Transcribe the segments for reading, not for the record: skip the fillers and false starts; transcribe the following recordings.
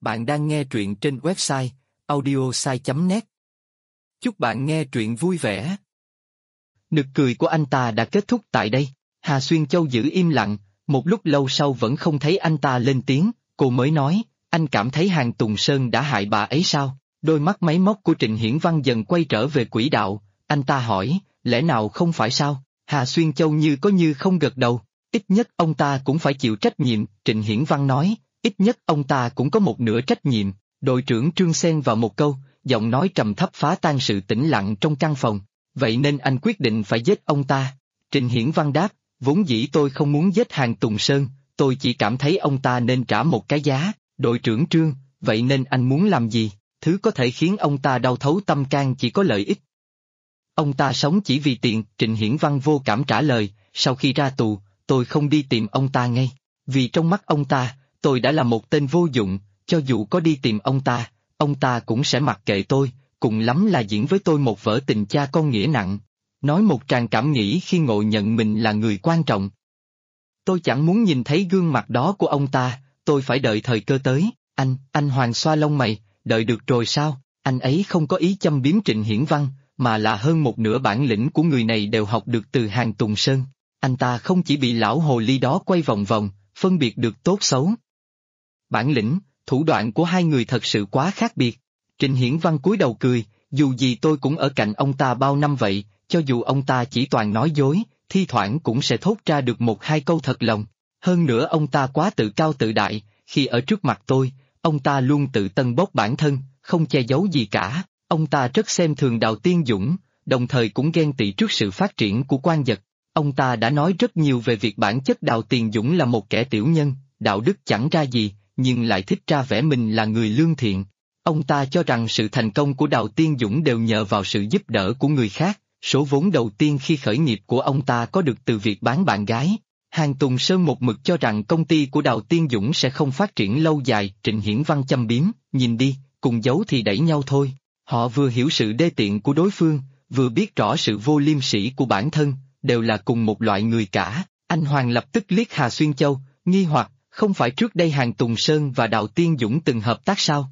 Bạn đang nghe truyện trên website audiosai.net. Chúc bạn nghe truyện vui vẻ. Nực cười của anh ta đã kết thúc tại đây. Hà Xuyên Châu giữ im lặng, một lúc lâu sau vẫn không thấy anh ta lên tiếng, cô mới nói, anh cảm thấy Hàn Tùng Sơn đã hại bà ấy sao? Đôi mắt máy móc của Trịnh Hiển Văn dần quay trở về quỹ đạo, anh ta hỏi, lẽ nào không phải sao? Hà Xuyên Châu như có như không gật đầu, ít nhất ông ta cũng phải chịu trách nhiệm, Trịnh Hiển Văn nói, ít nhất ông ta cũng có một nửa trách nhiệm. Đội trưởng Trương xen vào một câu, giọng nói trầm thấp phá tan sự tĩnh lặng trong căn phòng, vậy nên anh quyết định phải giết ông ta. Trịnh Hiển Văn đáp, vốn dĩ tôi không muốn giết Hàn Tùng Sơn, tôi chỉ cảm thấy ông ta nên trả một cái giá. Đội trưởng Trương, vậy nên anh muốn làm gì? Thứ có thể khiến ông ta đau thấu tâm can chỉ có lợi ích. Ông ta sống chỉ vì tiền, Trịnh Hiển Văn vô cảm trả lời, sau khi ra tù, tôi không đi tìm ông ta ngay, vì trong mắt ông ta, tôi đã là một tên vô dụng, cho dù có đi tìm ông ta cũng sẽ mặc kệ tôi, cùng lắm là diễn với tôi một vở tình cha con nghĩa nặng, nói một tràng cảm nghĩ khi ngộ nhận mình là người quan trọng. Tôi chẳng muốn nhìn thấy gương mặt đó của ông ta, tôi phải đợi thời cơ tới. Anh Hoàng xoa lông mày, đợi được rồi sao? Anh ấy không có ý châm biếm Trịnh Hiển Văn, mà là hơn một nửa bản lĩnh của người này đều học được từ Hàn Tùng Sơn. Anh ta không chỉ bị lão hồ ly đó quay vòng vòng, phân biệt được tốt xấu. Bản lĩnh, thủ đoạn của hai người thật sự quá khác biệt. Trịnh Hiển Văn cúi đầu cười, dù gì tôi cũng ở cạnh ông ta bao năm vậy, cho dù ông ta chỉ toàn nói dối, thi thoảng cũng sẽ thốt ra được một hai câu thật lòng. Hơn nữa ông ta quá tự cao tự đại, khi ở trước mặt tôi, ông ta luôn tự tân bốc bản thân, không che giấu gì cả. Ông ta rất xem thường Đào Tiên Dũng, đồng thời cũng ghen tị trước sự phát triển của Quan Dật. Ông ta đã nói rất nhiều về việc bản chất Đào Tiên Dũng là một kẻ tiểu nhân, đạo đức chẳng ra gì, nhưng lại thích ra vẻ mình là người lương thiện. Ông ta cho rằng sự thành công của Đào Tiên Dũng đều nhờ vào sự giúp đỡ của người khác, số vốn đầu tiên khi khởi nghiệp của ông ta có được từ việc bán bạn gái. Hàn Tùng Sơn một mực cho rằng công ty của Đào Tiên Dũng sẽ không phát triển lâu dài, Trịnh Hiển Văn châm biếm, nhìn đi, cùng giấu thì đẩy nhau thôi. Họ vừa hiểu sự đê tiện của đối phương, vừa biết rõ sự vô liêm sỉ của bản thân, đều là cùng một loại người cả. Anh Hoàng lập tức liếc Hà Xuyên Châu, nghi hoặc, không phải trước đây Hàn Tùng Sơn và Đào Tiên Dũng từng hợp tác sao?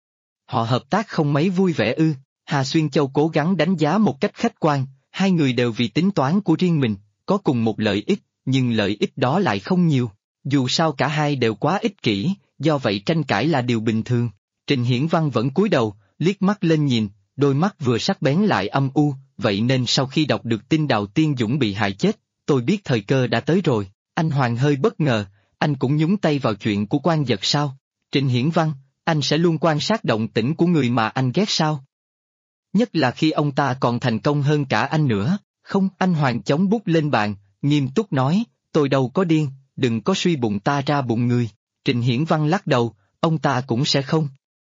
Họ hợp tác không mấy vui vẻ ư? Hà Xuyên Châu cố gắng đánh giá một cách khách quan, hai người đều vì tính toán của riêng mình, có cùng một lợi ích, nhưng lợi ích đó lại không nhiều. Dù sao cả hai đều quá ích kỷ, do vậy tranh cãi là điều bình thường. Trịnh Hiển Văn vẫn cúi đầu, liếc mắt lên nhìn, đôi mắt vừa sắc bén lại âm u, vậy nên sau khi đọc được tin Đào Tiên Dũng bị hại chết, tôi biết thời cơ đã tới rồi. Anh Hoàng hơi bất ngờ, anh cũng nhúng tay vào chuyện của Quan Dật sao? Trịnh Hiển Văn, anh sẽ luôn quan sát động tĩnh của người mà anh ghét sao? Nhất là khi ông ta còn thành công hơn cả anh nữa. Không, anh Hoàng chống bút lên bàn, nghiêm túc nói, tôi đâu có điên, đừng có suy bụng ta ra bụng người. Trịnh Hiển Văn lắc đầu, ông ta cũng sẽ không.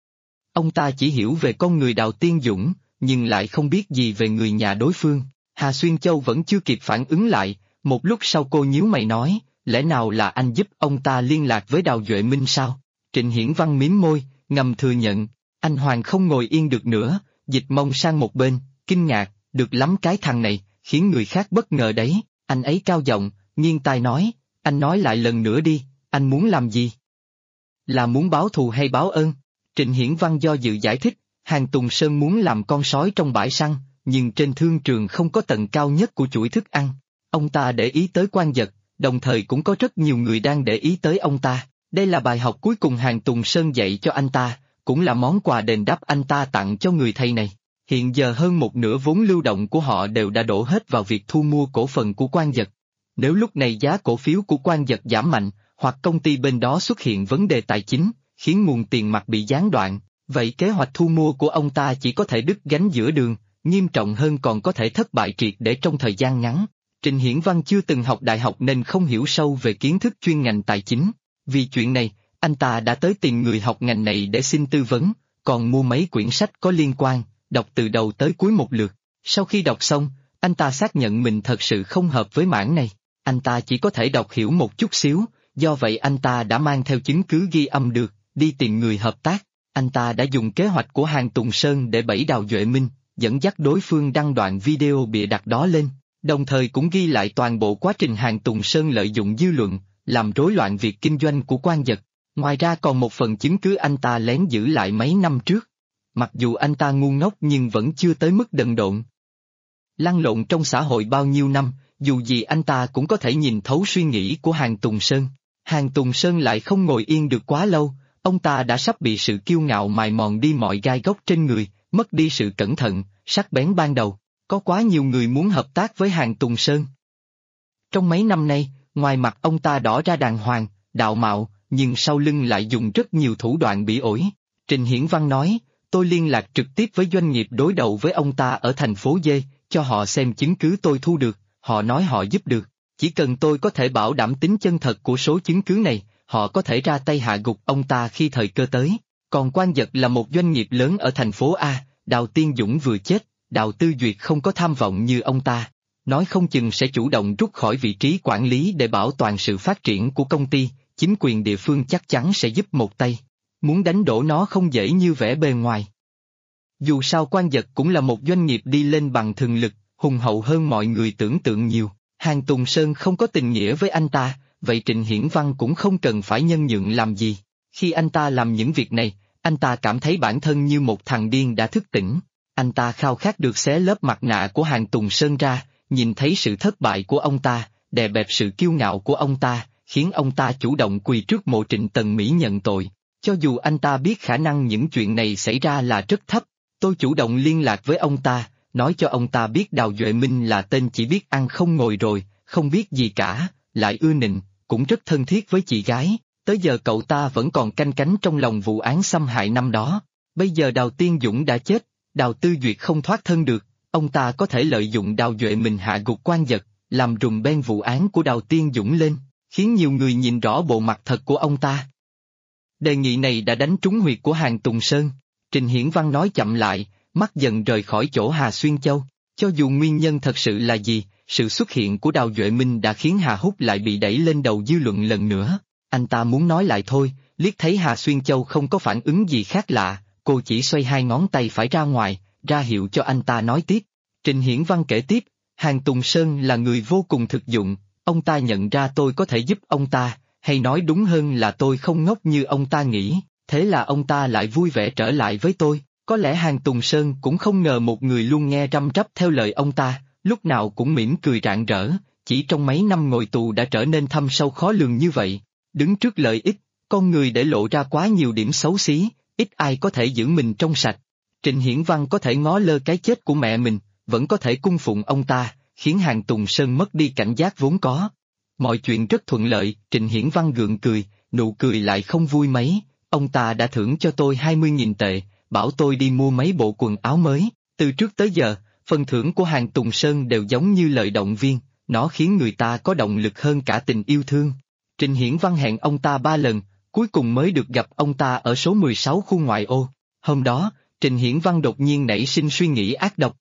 Ông ta chỉ hiểu về con người Đào Tiên Dũng, nhưng lại không biết gì về người nhà đối phương. Hà Xuyên Châu vẫn chưa kịp phản ứng lại, một lúc sau cô nhíu mày nói, lẽ nào là anh giúp ông ta liên lạc với Đào Duệ Minh sao? Trịnh Hiển Văn mím môi, ngầm thừa nhận. Anh Hoàng không ngồi yên được nữa, dịch mông sang một bên, kinh ngạc, được lắm cái thằng này, khiến người khác bất ngờ đấy. Anh ấy cao giọng, nghiêng tai nói, anh nói lại lần nữa đi, anh muốn làm gì? Là muốn báo thù hay báo ơn? Trịnh Hiển Văn do dự giải thích, Hàn Tùng Sơn muốn làm con sói trong bãi săn, nhưng trên thương trường không có tầng cao nhất của chuỗi thức ăn. Ông ta để ý tới Quan Dật, đồng thời cũng có rất nhiều người đang để ý tới ông ta. Đây là bài học cuối cùng Hàn Tùng Sơn dạy cho anh ta, cũng là món quà đền đáp anh ta tặng cho người thầy này. Hiện giờ hơn một nửa vốn lưu động của họ đều đã đổ hết vào việc thu mua cổ phần của Quan Dật. Nếu lúc này giá cổ phiếu của Quan Dật giảm mạnh, hoặc công ty bên đó xuất hiện vấn đề tài chính, khiến nguồn tiền mặt bị gián đoạn, vậy kế hoạch thu mua của ông ta chỉ có thể đứt gánh giữa đường, nghiêm trọng hơn còn có thể thất bại triệt để trong thời gian ngắn. Trịnh Hiển Văn chưa từng học đại học nên không hiểu sâu về kiến thức chuyên ngành tài chính. Vì chuyện này, anh ta đã tới tìm người học ngành này để xin tư vấn, còn mua mấy quyển sách có liên quan, đọc từ đầu tới cuối một lượt. Sau khi đọc xong, anh ta xác nhận mình thật sự không hợp với mảng này. Anh ta chỉ có thể đọc hiểu một chút xíu, do vậy anh ta đã mang theo chứng cứ ghi âm được, đi tìm người hợp tác. Anh ta đã dùng kế hoạch của Hàn Tùng Sơn để bẫy Đào Duệ Minh, dẫn dắt đối phương đăng đoạn video bịa đặt đó lên, đồng thời cũng ghi lại toàn bộ quá trình Hàn Tùng Sơn lợi dụng dư luận, làm rối loạn việc kinh doanh của Quan Dật. Ngoài ra còn một phần chứng cứ anh ta lén giữ lại mấy năm trước. Mặc dù anh ta ngu ngốc nhưng vẫn chưa tới mức đần độn. Lăn lộn trong xã hội bao nhiêu năm, dù gì anh ta cũng có thể nhìn thấu suy nghĩ của Hàn Tùng Sơn. Hàn Tùng Sơn lại không ngồi yên được quá lâu, ông ta đã sắp bị sự kiêu ngạo mài mòn đi mọi gai góc trên người, mất đi sự cẩn thận, sắc bén ban đầu. Có quá nhiều người muốn hợp tác với Hàn Tùng Sơn. Trong mấy năm nay, ngoài mặt ông ta đỏ ra đàng hoàng, đạo mạo, nhưng sau lưng lại dùng rất nhiều thủ đoạn bỉ ổi. Trình Hiển Văn nói, tôi liên lạc trực tiếp với doanh nghiệp đối đầu với ông ta ở thành phố D, cho họ xem chứng cứ tôi thu được, họ nói họ giúp được. Chỉ cần tôi có thể bảo đảm tính chân thật của số chứng cứ này, họ có thể ra tay hạ gục ông ta khi thời cơ tới. Còn Quang Dật là một doanh nghiệp lớn ở thành phố A, Đào Tiên Dũng vừa chết, Đào Tư Duyệt không có tham vọng như ông ta. Nói không chừng sẽ chủ động rút khỏi vị trí quản lý để bảo toàn sự phát triển của công ty, chính quyền địa phương chắc chắn sẽ giúp một tay. Muốn đánh đổ nó không dễ như vẻ bề ngoài. Dù sao Quang Dật cũng là một doanh nghiệp đi lên bằng thường lực, hùng hậu hơn mọi người tưởng tượng nhiều. Hàn Tùng Sơn không có tình nghĩa với anh ta, vậy Trịnh Hiển Văn cũng không cần phải nhân nhượng làm gì. Khi anh ta làm những việc này, anh ta cảm thấy bản thân như một thằng điên đã thức tỉnh. Anh ta khao khát được xé lớp mặt nạ của Hàn Tùng Sơn ra, nhìn thấy sự thất bại của ông ta, đè bẹp sự kiêu ngạo của ông ta, khiến ông ta chủ động quỳ trước mộ Trịnh Tần Mỹ nhận tội. Cho dù anh ta biết khả năng những chuyện này xảy ra là rất thấp, tôi chủ động liên lạc với ông ta, nói cho ông ta biết Đào Duệ Minh là tên chỉ biết ăn không ngồi rồi, không biết gì cả, lại ưa nịnh, cũng rất thân thiết với chị gái. Tới giờ cậu ta vẫn còn canh cánh trong lòng vụ án xâm hại năm đó. Bây giờ Đào Tiên Dũng đã chết, Đào Tư Duyệt không thoát thân được, ông ta có thể lợi dụng Đào Duệ Minh hạ gục Quang Dật, làm rùm beng vụ án của Đào Tiên Dũng lên, khiến nhiều người nhìn rõ bộ mặt thật của ông ta. Đề nghị này đã đánh trúng huyệt của Hàn Tùng Sơn. Trình Hiển Văn nói chậm lại, mắt dần rời khỏi chỗ Hà Xuyên Châu. Cho dù nguyên nhân thật sự là gì, sự xuất hiện của Đào Duệ Minh đã khiến Hà Húc lại bị đẩy lên đầu dư luận lần nữa. Anh ta muốn nói lại thôi, liếc thấy Hà Xuyên Châu không có phản ứng gì khác lạ, cô chỉ xoay hai ngón tay phải ra ngoài, ra hiệu cho anh ta nói tiếp. Trình Hiển Văn kể tiếp, Hàn Tùng Sơn là người vô cùng thực dụng, ông ta nhận ra tôi có thể giúp ông ta, hay nói đúng hơn là tôi không ngốc như ông ta nghĩ, thế là ông ta lại vui vẻ trở lại với tôi. Có lẽ Hàn Tùng Sơn cũng không ngờ một người luôn nghe răm rắp theo lời ông ta, lúc nào cũng mỉm cười rạng rỡ, chỉ trong mấy năm ngồi tù đã trở nên thâm sâu khó lường như vậy. Đứng trước lợi ích, con người để lộ ra quá nhiều điểm xấu xí, ít ai có thể giữ mình trong sạch. Trịnh Hiển Văn có thể ngó lơ cái chết của mẹ mình, vẫn có thể cung phụng ông ta, khiến Hàn Tùng Sơn mất đi cảnh giác vốn có. Mọi chuyện rất thuận lợi, Trịnh Hiển Văn gượng cười, nụ cười lại không vui mấy, ông ta đã thưởng cho tôi 20.000 tệ, bảo tôi đi mua mấy bộ quần áo mới. Từ trước tới giờ, phần thưởng của Hàn Tùng Sơn đều giống như lời động viên, nó khiến người ta có động lực hơn cả tình yêu thương. Trịnh Hiển Văn hẹn ông ta 3 lần, cuối cùng mới được gặp ông ta ở số 16 khu ngoại ô. Hôm đó, Trịnh Hiển Văn đột nhiên nảy sinh suy nghĩ ác độc.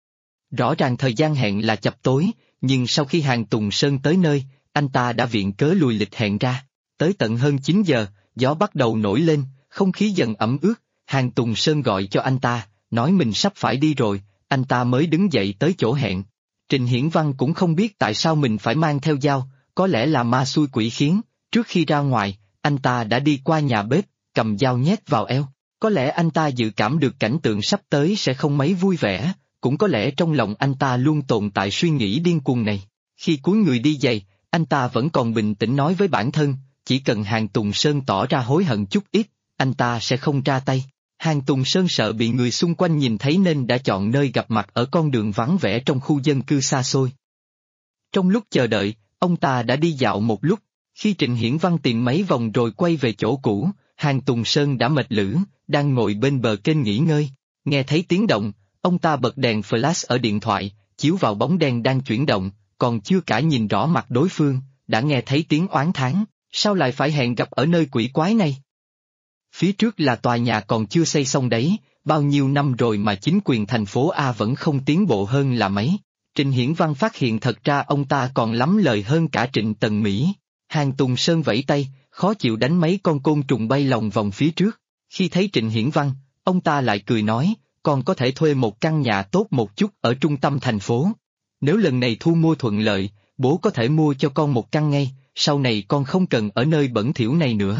Rõ ràng thời gian hẹn là chập tối, nhưng sau khi Hàn Tùng Sơn tới nơi, anh ta đã viện cớ lùi lịch hẹn ra. Tới tận hơn 9 giờ, gió bắt đầu nổi lên, không khí dần ẩm ướt, Hàn Tùng Sơn gọi cho anh ta, nói mình sắp phải đi rồi, anh ta mới đứng dậy tới chỗ hẹn. Trịnh Hiển Văn cũng không biết tại sao mình phải mang theo dao, có lẽ là ma xui quỷ khiến, trước khi ra ngoài, anh ta đã đi qua nhà bếp, cầm dao nhét vào eo. Có lẽ anh ta dự cảm được cảnh tượng sắp tới sẽ không mấy vui vẻ, cũng có lẽ trong lòng anh ta luôn tồn tại suy nghĩ điên cuồng này. Khi cúi người đi giày, anh ta vẫn còn bình tĩnh nói với bản thân, chỉ cần Hàn Tùng Sơn tỏ ra hối hận chút ít, anh ta sẽ không ra tay. Hàn Tùng Sơn sợ bị người xung quanh nhìn thấy nên đã chọn nơi gặp mặt ở con đường vắng vẻ trong khu dân cư xa xôi. Trong lúc chờ đợi, ông ta đã đi dạo một lúc, khi Trịnh Hiển Văn tìm mấy vòng rồi quay về chỗ cũ, Hàn Tùng Sơn đã mệt lử, đang ngồi bên bờ kênh nghỉ ngơi. Nghe thấy tiếng động, ông ta bật đèn flash ở điện thoại, chiếu vào bóng đen đang chuyển động, còn chưa cả nhìn rõ mặt đối phương, đã nghe thấy tiếng oán thán, sao lại phải hẹn gặp ở nơi quỷ quái này? Phía trước là tòa nhà còn chưa xây xong đấy, bao nhiêu năm rồi mà chính quyền thành phố A vẫn không tiến bộ hơn là mấy. Trịnh Hiển Văn phát hiện thật ra ông ta còn lắm lời hơn cả Trịnh Tần Mỹ. Hàn Tùng Sơn vẫy tay, khó chịu đánh mấy con côn trùng bay lòng vòng phía trước. Khi thấy Trịnh Hiển Văn, ông ta lại cười nói, còn có thể thuê một căn nhà tốt một chút ở trung tâm thành phố. Nếu lần này thu mua thuận lợi, bố có thể mua cho con một căn ngay, sau này con không cần ở nơi bẩn thỉu này nữa.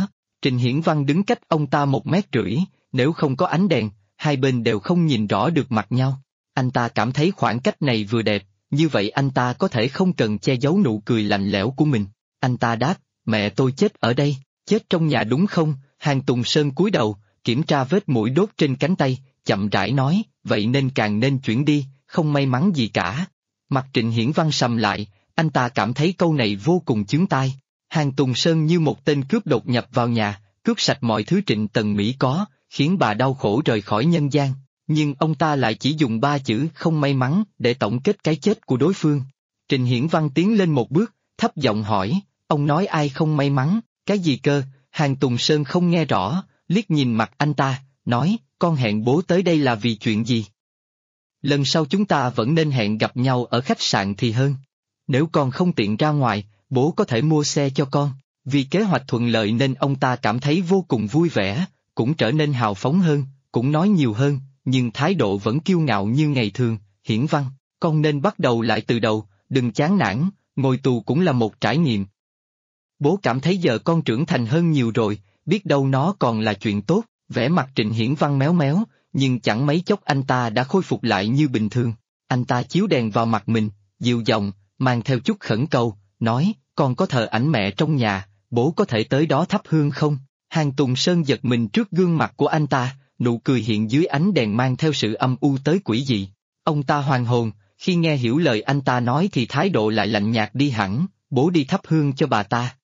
Trịnh Hiển Văn đứng cách ông ta 1,5 mét, nếu không có ánh đèn, hai bên đều không nhìn rõ được mặt nhau. Anh ta cảm thấy khoảng cách này vừa đẹp, như vậy anh ta có thể không cần che giấu nụ cười lạnh lẽo của mình. Anh ta đáp, mẹ tôi chết ở đây, chết trong nhà đúng không? Hàn Tùng Sơn cúi đầu, kiểm tra vết mũi đốt trên cánh tay, chậm rãi nói, vậy nên càng nên chuyển đi, không may mắn gì cả. Mặt Trịnh Hiển Văn sầm lại, anh ta cảm thấy câu này vô cùng chướng tai. Hàn Tùng Sơn như một tên cướp đột nhập vào nhà, cướp sạch mọi thứ Trịnh Tần Mỹ có, khiến bà đau khổ rời khỏi nhân gian. Nhưng ông ta lại chỉ dùng 3 chữ không may mắn để tổng kết cái chết của đối phương. Trịnh Hiển Văn tiến lên một bước, thấp giọng hỏi, ông nói ai không may mắn, cái gì cơ? Hàn Tùng Sơn không nghe rõ, liếc nhìn mặt anh ta, nói, con hẹn bố tới đây là vì chuyện gì? Lần sau chúng ta vẫn nên hẹn gặp nhau ở khách sạn thì hơn. Nếu con không tiện ra ngoài, bố có thể mua xe cho con. Vì kế hoạch thuận lợi nên ông ta cảm thấy vô cùng vui vẻ, cũng trở nên hào phóng hơn, cũng nói nhiều hơn, nhưng thái độ vẫn kiêu ngạo như ngày thường. Hiển Văn, con nên bắt đầu lại từ đầu, đừng chán nản, ngồi tù cũng là một trải nghiệm. Bố cảm thấy giờ con trưởng thành hơn nhiều rồi, biết đâu nó còn là chuyện tốt. Vẻ mặt Trịnh Hiển Văn méo méo, nhưng chẳng mấy chốc anh ta đã khôi phục lại như bình thường. Anh ta chiếu đèn vào mặt mình, dịu giọng, mang theo chút khẩn cầu, nói, con có thờ ảnh mẹ trong nhà, bố có thể tới đó thắp hương không? Hàn Tùng Sơn giật mình trước gương mặt của anh ta, nụ cười hiện dưới ánh đèn mang theo sự âm u tới quỷ dị. Ông ta hoàn hồn, khi nghe hiểu lời anh ta nói thì thái độ lại lạnh nhạt đi hẳn, bố đi thắp hương cho bà ta.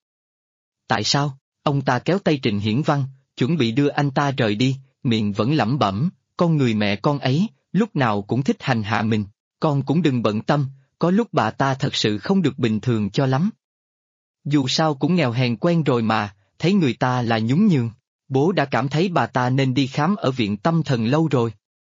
Tại sao? Ông ta kéo tay Trịnh Hiển Văn, chuẩn bị đưa anh ta rời đi, miệng vẫn lẩm bẩm, con người mẹ con ấy, lúc nào cũng thích hành hạ mình, con cũng đừng bận tâm, có lúc bà ta thật sự không được bình thường cho lắm. Dù sao cũng nghèo hèn quen rồi mà, thấy người ta là nhún nhường, bố đã cảm thấy bà ta nên đi khám ở viện tâm thần lâu rồi.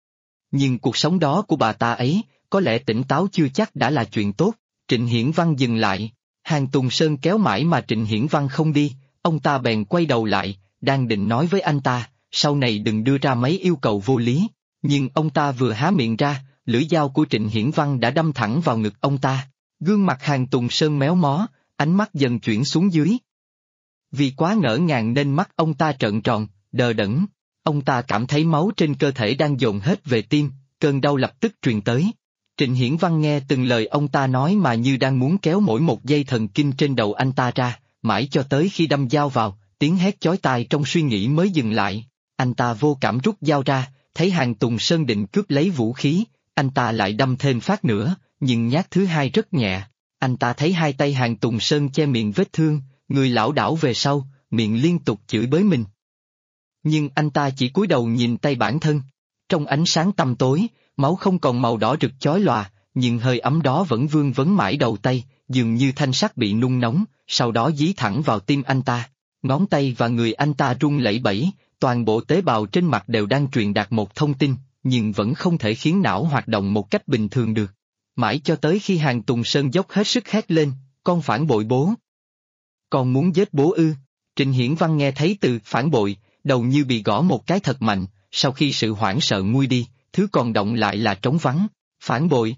Nhưng cuộc sống đó của bà ta ấy, có lẽ tỉnh táo chưa chắc đã là chuyện tốt. Trịnh Hiển Văn dừng lại, Hàn Tùng Sơn kéo mãi mà Trịnh Hiển Văn không đi, ông ta bèn quay đầu lại, đang định nói với anh ta, sau này đừng đưa ra mấy yêu cầu vô lý, nhưng ông ta vừa há miệng ra, lưỡi dao của Trịnh Hiển Văn đã đâm thẳng vào ngực ông ta. Gương mặt Hàn Tùng Sơn méo mó, ánh mắt dần chuyển xuống dưới. Vì quá ngỡ ngàng nên mắt ông ta trợn tròn, đờ đẫn, ông ta cảm thấy máu trên cơ thể đang dồn hết về tim, cơn đau lập tức truyền tới. Trịnh Hiển Văn nghe từng lời ông ta nói mà như đang muốn kéo mỗi một dây thần kinh trên đầu anh ta ra, mãi cho tới khi đâm dao vào, tiếng hét chói tai trong suy nghĩ mới dừng lại. Anh ta vô cảm rút dao ra, thấy Hàn Tùng Sơn định cướp lấy vũ khí, anh ta lại đâm thêm phát nữa, nhưng nhát thứ hai rất nhẹ. Anh ta thấy hai tay Hàn Tùng Sơn che miệng vết thương, người lảo đảo về sau, miệng liên tục chửi bới mình. Nhưng anh ta chỉ cúi đầu nhìn tay bản thân. Trong ánh sáng tăm tối, máu không còn màu đỏ rực chói lòa, nhưng hơi ấm đó vẫn vương vấn mãi đầu tay, dường như thanh sắt bị nung nóng, sau đó dí thẳng vào tim anh ta. Ngón tay và người anh ta run lẩy bẩy, toàn bộ tế bào trên mặt đều đang truyền đạt một thông tin, nhưng vẫn không thể khiến não hoạt động một cách bình thường được. Mãi cho tới khi Hàn Tùng Sơn dốc hết sức hét lên, con phản bội bố. Con muốn giết bố ư? Trịnh Hiển Văn nghe thấy từ phản bội, đầu như bị gõ một cái thật mạnh, sau khi sự hoảng sợ nguôi đi, thứ còn động lại là trống vắng. Phản bội?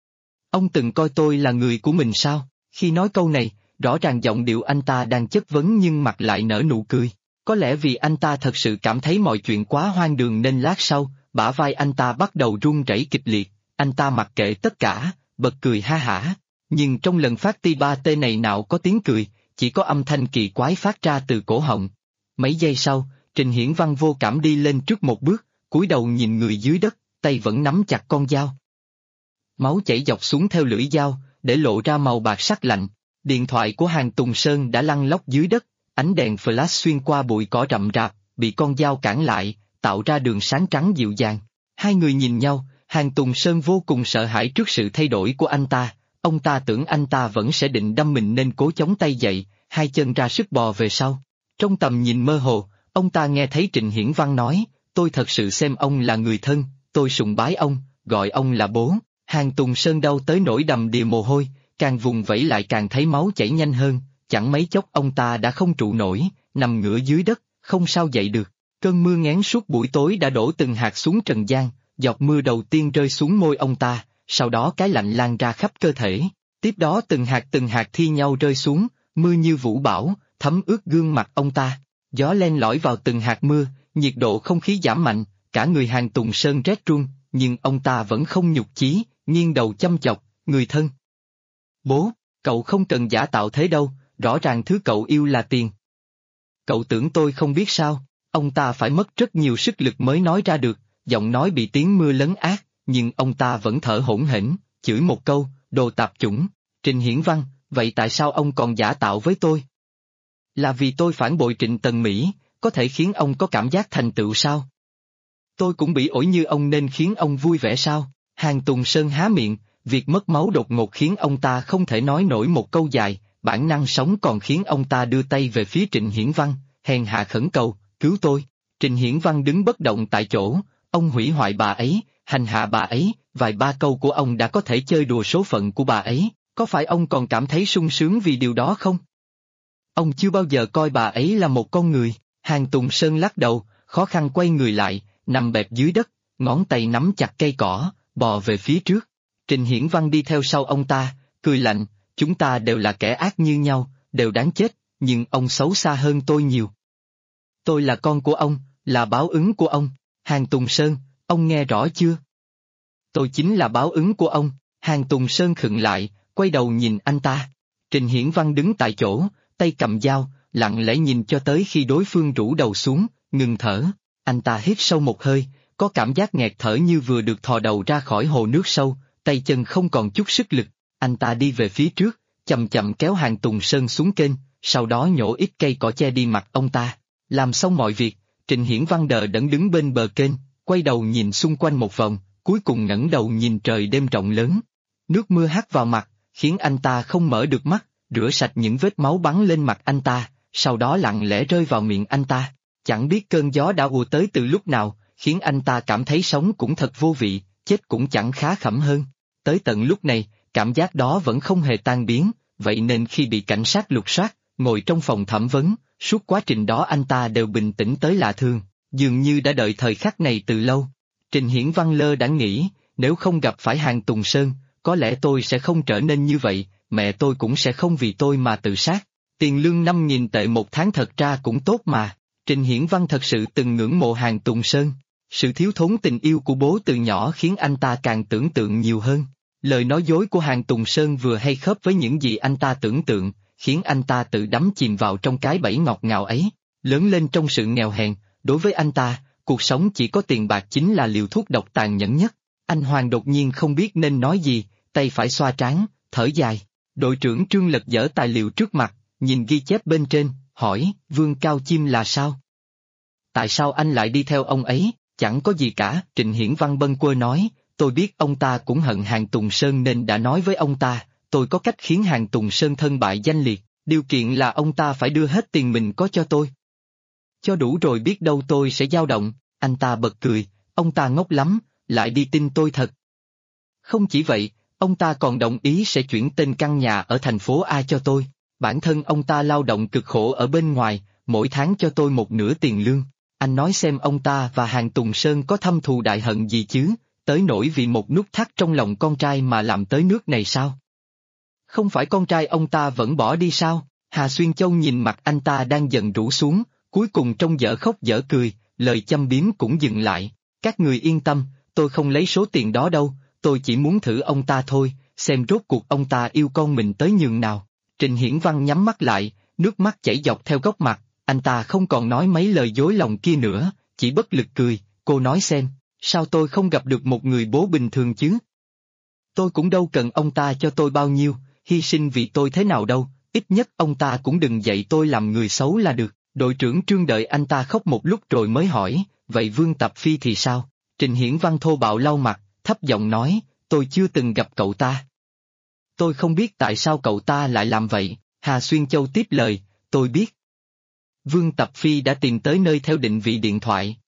Ông từng coi tôi là người của mình sao? Khi nói câu này, rõ ràng giọng điệu anh ta đang chất vấn nhưng mặt lại nở nụ cười. Có lẽ vì anh ta thật sự cảm thấy mọi chuyện quá hoang đường nên lát sau, bả vai anh ta bắt đầu run rẩy kịch liệt, anh ta mặc kệ tất cả, bật cười ha hả. Nhưng trong lần phát ti ba tê này nào có tiếng cười, chỉ có âm thanh kỳ quái phát ra từ cổ họng. Mấy giây sau, Trịnh Hiển Văn vô cảm đi lên trước một bước, cúi đầu nhìn người dưới đất, tay vẫn nắm chặt con dao. Máu chảy dọc xuống theo lưỡi dao, để lộ ra màu bạc sắc lạnh. Điện thoại của Hàn Tùng Sơn đã lăn lóc dưới đất, ánh đèn flash xuyên qua bụi cỏ rậm rạp, bị con dao cản lại, tạo ra đường sáng trắng dịu dàng. Hai người nhìn nhau, Hàn Tùng Sơn vô cùng sợ hãi trước sự thay đổi của anh ta. Ông ta tưởng anh ta vẫn sẽ định đâm mình nên cố chống tay dậy, hai chân ra sức bò về sau. Trong tầm nhìn mơ hồ, ông ta nghe thấy Trịnh Hiển Văn nói, tôi thật sự xem ông là người thân, tôi sùng bái ông, gọi ông là bố. Hàn Tùng Sơn đau tới nỗi đầm đìa mồ hôi, càng vùng vẫy lại càng thấy máu chảy nhanh hơn, chẳng mấy chốc ông ta đã không trụ nổi, nằm ngửa dưới đất, không sao dậy được. Cơn mưa ngán suốt buổi tối đã đổ từng hạt xuống trần gian, giọt mưa đầu tiên rơi xuống môi ông ta, sau đó cái lạnh lan ra khắp cơ thể. Tiếp đó từng hạt thi nhau rơi xuống, mưa như vũ bão, thấm ướt gương mặt ông ta. Gió len lỏi vào từng hạt mưa, nhiệt độ không khí giảm mạnh, cả người Hàn Tùng Sơn rét run, nhưng ông ta vẫn không nhục chí, nghiêng đầu chăm chọc, người thân. Bố, cậu không cần giả tạo thế đâu, rõ ràng thứ cậu yêu là tiền. Cậu tưởng tôi không biết sao, ông ta phải mất rất nhiều sức lực mới nói ra được, giọng nói bị tiếng mưa lấn át, nhưng ông ta vẫn thở hổn hển, chửi một câu, đồ tạp chủng, Trình Hiển Văn, vậy tại sao ông còn giả tạo với tôi? Là vì tôi phản bội Trịnh Tần Mỹ, có thể khiến ông có cảm giác thành tựu sao? Tôi cũng bị ổi như ông nên khiến ông vui vẻ sao? Hàn Tùng Sơn há miệng, việc mất máu đột ngột khiến ông ta không thể nói nổi một câu dài, bản năng sống còn khiến ông ta đưa tay về phía Trịnh Hiển Văn, hèn hạ khẩn cầu, cứu tôi. Trịnh Hiển Văn đứng bất động tại chỗ, ông hủy hoại bà ấy, hành hạ bà ấy, vài ba câu của ông đã có thể chơi đùa số phận của bà ấy, có phải ông còn cảm thấy sung sướng vì điều đó không? Ông chưa bao giờ coi bà ấy là một con người. Hàn Tùng Sơn lắc đầu, khó khăn quay người lại, nằm bẹp dưới đất, ngón tay nắm chặt cây cỏ, bò về phía trước. Trình Hiển Văn đi theo sau ông ta, cười lạnh, chúng ta đều là kẻ ác như nhau, đều đáng chết, nhưng ông xấu xa hơn tôi nhiều. Tôi là con của ông, là báo ứng của ông. Hàn Tùng Sơn, ông nghe rõ chưa? Tôi chính là báo ứng của ông. Hàn Tùng Sơn khựng lại, quay đầu nhìn anh ta. Trình Hiển Văn đứng tại chỗ, tay cầm dao, lặng lẽ nhìn cho tới khi đối phương rũ đầu xuống, ngừng thở. Anh ta hít sâu một hơi, có cảm giác nghẹt thở như vừa được thò đầu ra khỏi hồ nước sâu, tay chân không còn chút sức lực. Anh ta đi về phía trước, chậm chậm kéo Hàn Tùng Sơn xuống kênh, sau đó nhổ ít cây cỏ che đi mặt ông ta. Làm xong mọi việc, Trình Hiển Văn đờ đẫn đứng bên bờ kênh, quay đầu nhìn xung quanh một vòng, cuối cùng ngẩng đầu nhìn trời đêm rộng lớn. Nước mưa hắt vào mặt, khiến anh ta không mở được mắt, rửa sạch những vết máu bắn lên mặt anh ta, sau đó lặng lẽ rơi vào miệng anh ta. Chẳng biết cơn gió đã ùa tới từ lúc nào, khiến anh ta cảm thấy sống cũng thật vô vị, chết cũng chẳng khá khẩm hơn. Tới tận lúc này, cảm giác đó vẫn không hề tan biến, vậy nên khi bị cảnh sát lục soát, ngồi trong phòng thẩm vấn, suốt quá trình đó anh ta đều bình tĩnh tới lạ thường, dường như đã đợi thời khắc này từ lâu. Trình Hiển Văn lơ đãng nghĩ, nếu không gặp phải Hàn Tùng Sơn, có lẽ tôi sẽ không trở nên như vậy, mẹ tôi cũng sẽ không vì tôi mà tự sát. Tiền lương 5.000 tệ một tháng thật ra cũng tốt mà. Trình Hiển Văn thật sự từng ngưỡng mộ Hàn Tùng Sơn. Sự thiếu thốn tình yêu của bố từ nhỏ khiến anh ta càng tưởng tượng nhiều hơn. Lời nói dối của Hàn Tùng Sơn vừa hay khớp với những gì anh ta tưởng tượng, khiến anh ta tự đắm chìm vào trong cái bẫy ngọt ngào ấy. Lớn lên trong sự nghèo hèn, đối với anh ta, cuộc sống chỉ có tiền bạc chính là liều thuốc độc tàn nhẫn nhất. Anh Hoàng đột nhiên không biết nên nói gì, tay phải xoa trán, thở dài. Đội trưởng Trương lật dở tài liệu trước mặt, nhìn ghi chép bên trên, hỏi, Vương Cao Chim là sao? Tại sao anh lại đi theo ông ấy? Chẳng có gì cả, Trịnh Hiển Văn bâng quơ nói, tôi biết ông ta cũng hận Hàn Tùng Sơn nên đã nói với ông ta, tôi có cách khiến Hàn Tùng Sơn thân bại danh liệt, điều kiện là ông ta phải đưa hết tiền mình có cho tôi. Cho đủ rồi biết đâu tôi sẽ dao động, anh ta bật cười, ông ta ngốc lắm, lại đi tin tôi thật. Không chỉ vậy, ông ta còn đồng ý sẽ chuyển tên căn nhà ở thành phố A cho tôi, bản thân ông ta lao động cực khổ ở bên ngoài, mỗi tháng cho tôi một nửa tiền lương. Anh nói xem ông ta và Hàn Tùng Sơn có thâm thù đại hận gì chứ, tới nỗi vì một nút thắt trong lòng con trai mà làm tới nước này sao? Không phải con trai ông ta vẫn bỏ đi sao? Hà Xuyên Châu nhìn mặt anh ta đang dần rũ xuống, cuối cùng trông dở khóc dở cười, lời châm biếm cũng dừng lại. Các người yên tâm, tôi không lấy số tiền đó đâu, tôi chỉ muốn thử ông ta thôi, xem rốt cuộc ông ta yêu con mình tới nhường nào. Trình Hiển Văn nhắm mắt lại, nước mắt chảy dọc theo góc mặt, anh ta không còn nói mấy lời dối lòng kia nữa, chỉ bất lực cười, cô nói xem, sao tôi không gặp được một người bố bình thường chứ? Tôi cũng đâu cần ông ta cho tôi bao nhiêu, hy sinh vì tôi thế nào đâu, ít nhất ông ta cũng đừng dạy tôi làm người xấu là được. Đội trưởng Trương đợi anh ta khóc một lúc rồi mới hỏi, vậy Vương Tập Phi thì sao? Trình Hiển Văn thô bạo lau mặt, thấp giọng nói, tôi chưa từng gặp cậu ta. Tôi không biết tại sao cậu ta lại làm vậy, Hà Xuyên Châu tiếp lời, tôi biết. Vương Tập Phi đã tìm tới nơi theo định vị điện thoại.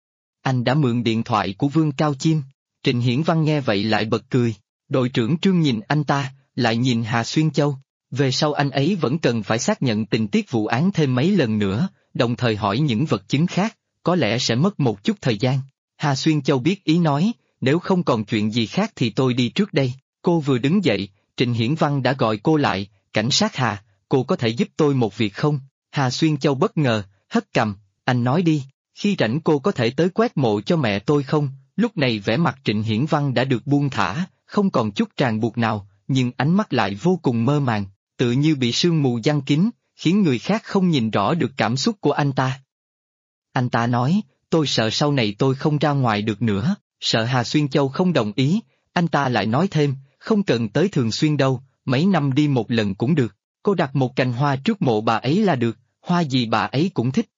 Anh đã mượn điện thoại của Vương Cao Chim. Trình Hiển Văn nghe vậy lại bật cười, đội trưởng Trương nhìn anh ta, lại nhìn Hà Xuyên Châu. Về sau anh ấy vẫn cần phải xác nhận tình tiết vụ án thêm mấy lần nữa, đồng thời hỏi những vật chứng khác, có lẽ sẽ mất một chút thời gian. Hà Xuyên Châu biết ý nói, nếu không còn chuyện gì khác thì tôi đi trước đây. Cô vừa đứng dậy, Trịnh Hiển Văn đã gọi cô lại, cảnh sát Hà, cô có thể giúp tôi một việc không? Hà Xuyên Châu bất ngờ, Hất cằm, anh nói đi, khi rảnh cô có thể tới quét mộ cho mẹ tôi không? Lúc này vẻ mặt Trịnh Hiển Văn đã được buông thả, không còn chút ràng buộc nào, nhưng ánh mắt lại vô cùng mơ màng, tự như bị sương mù giăng kín, khiến người khác không nhìn rõ được cảm xúc của anh ta. Anh ta nói, tôi sợ sau này tôi không ra ngoài được nữa, sợ Hà Xuyên Châu không đồng ý, anh ta lại nói thêm, không cần tới thường xuyên đâu, mấy năm đi một lần cũng được, cô đặt một cành hoa trước mộ bà ấy là được, hoa gì bà ấy cũng thích.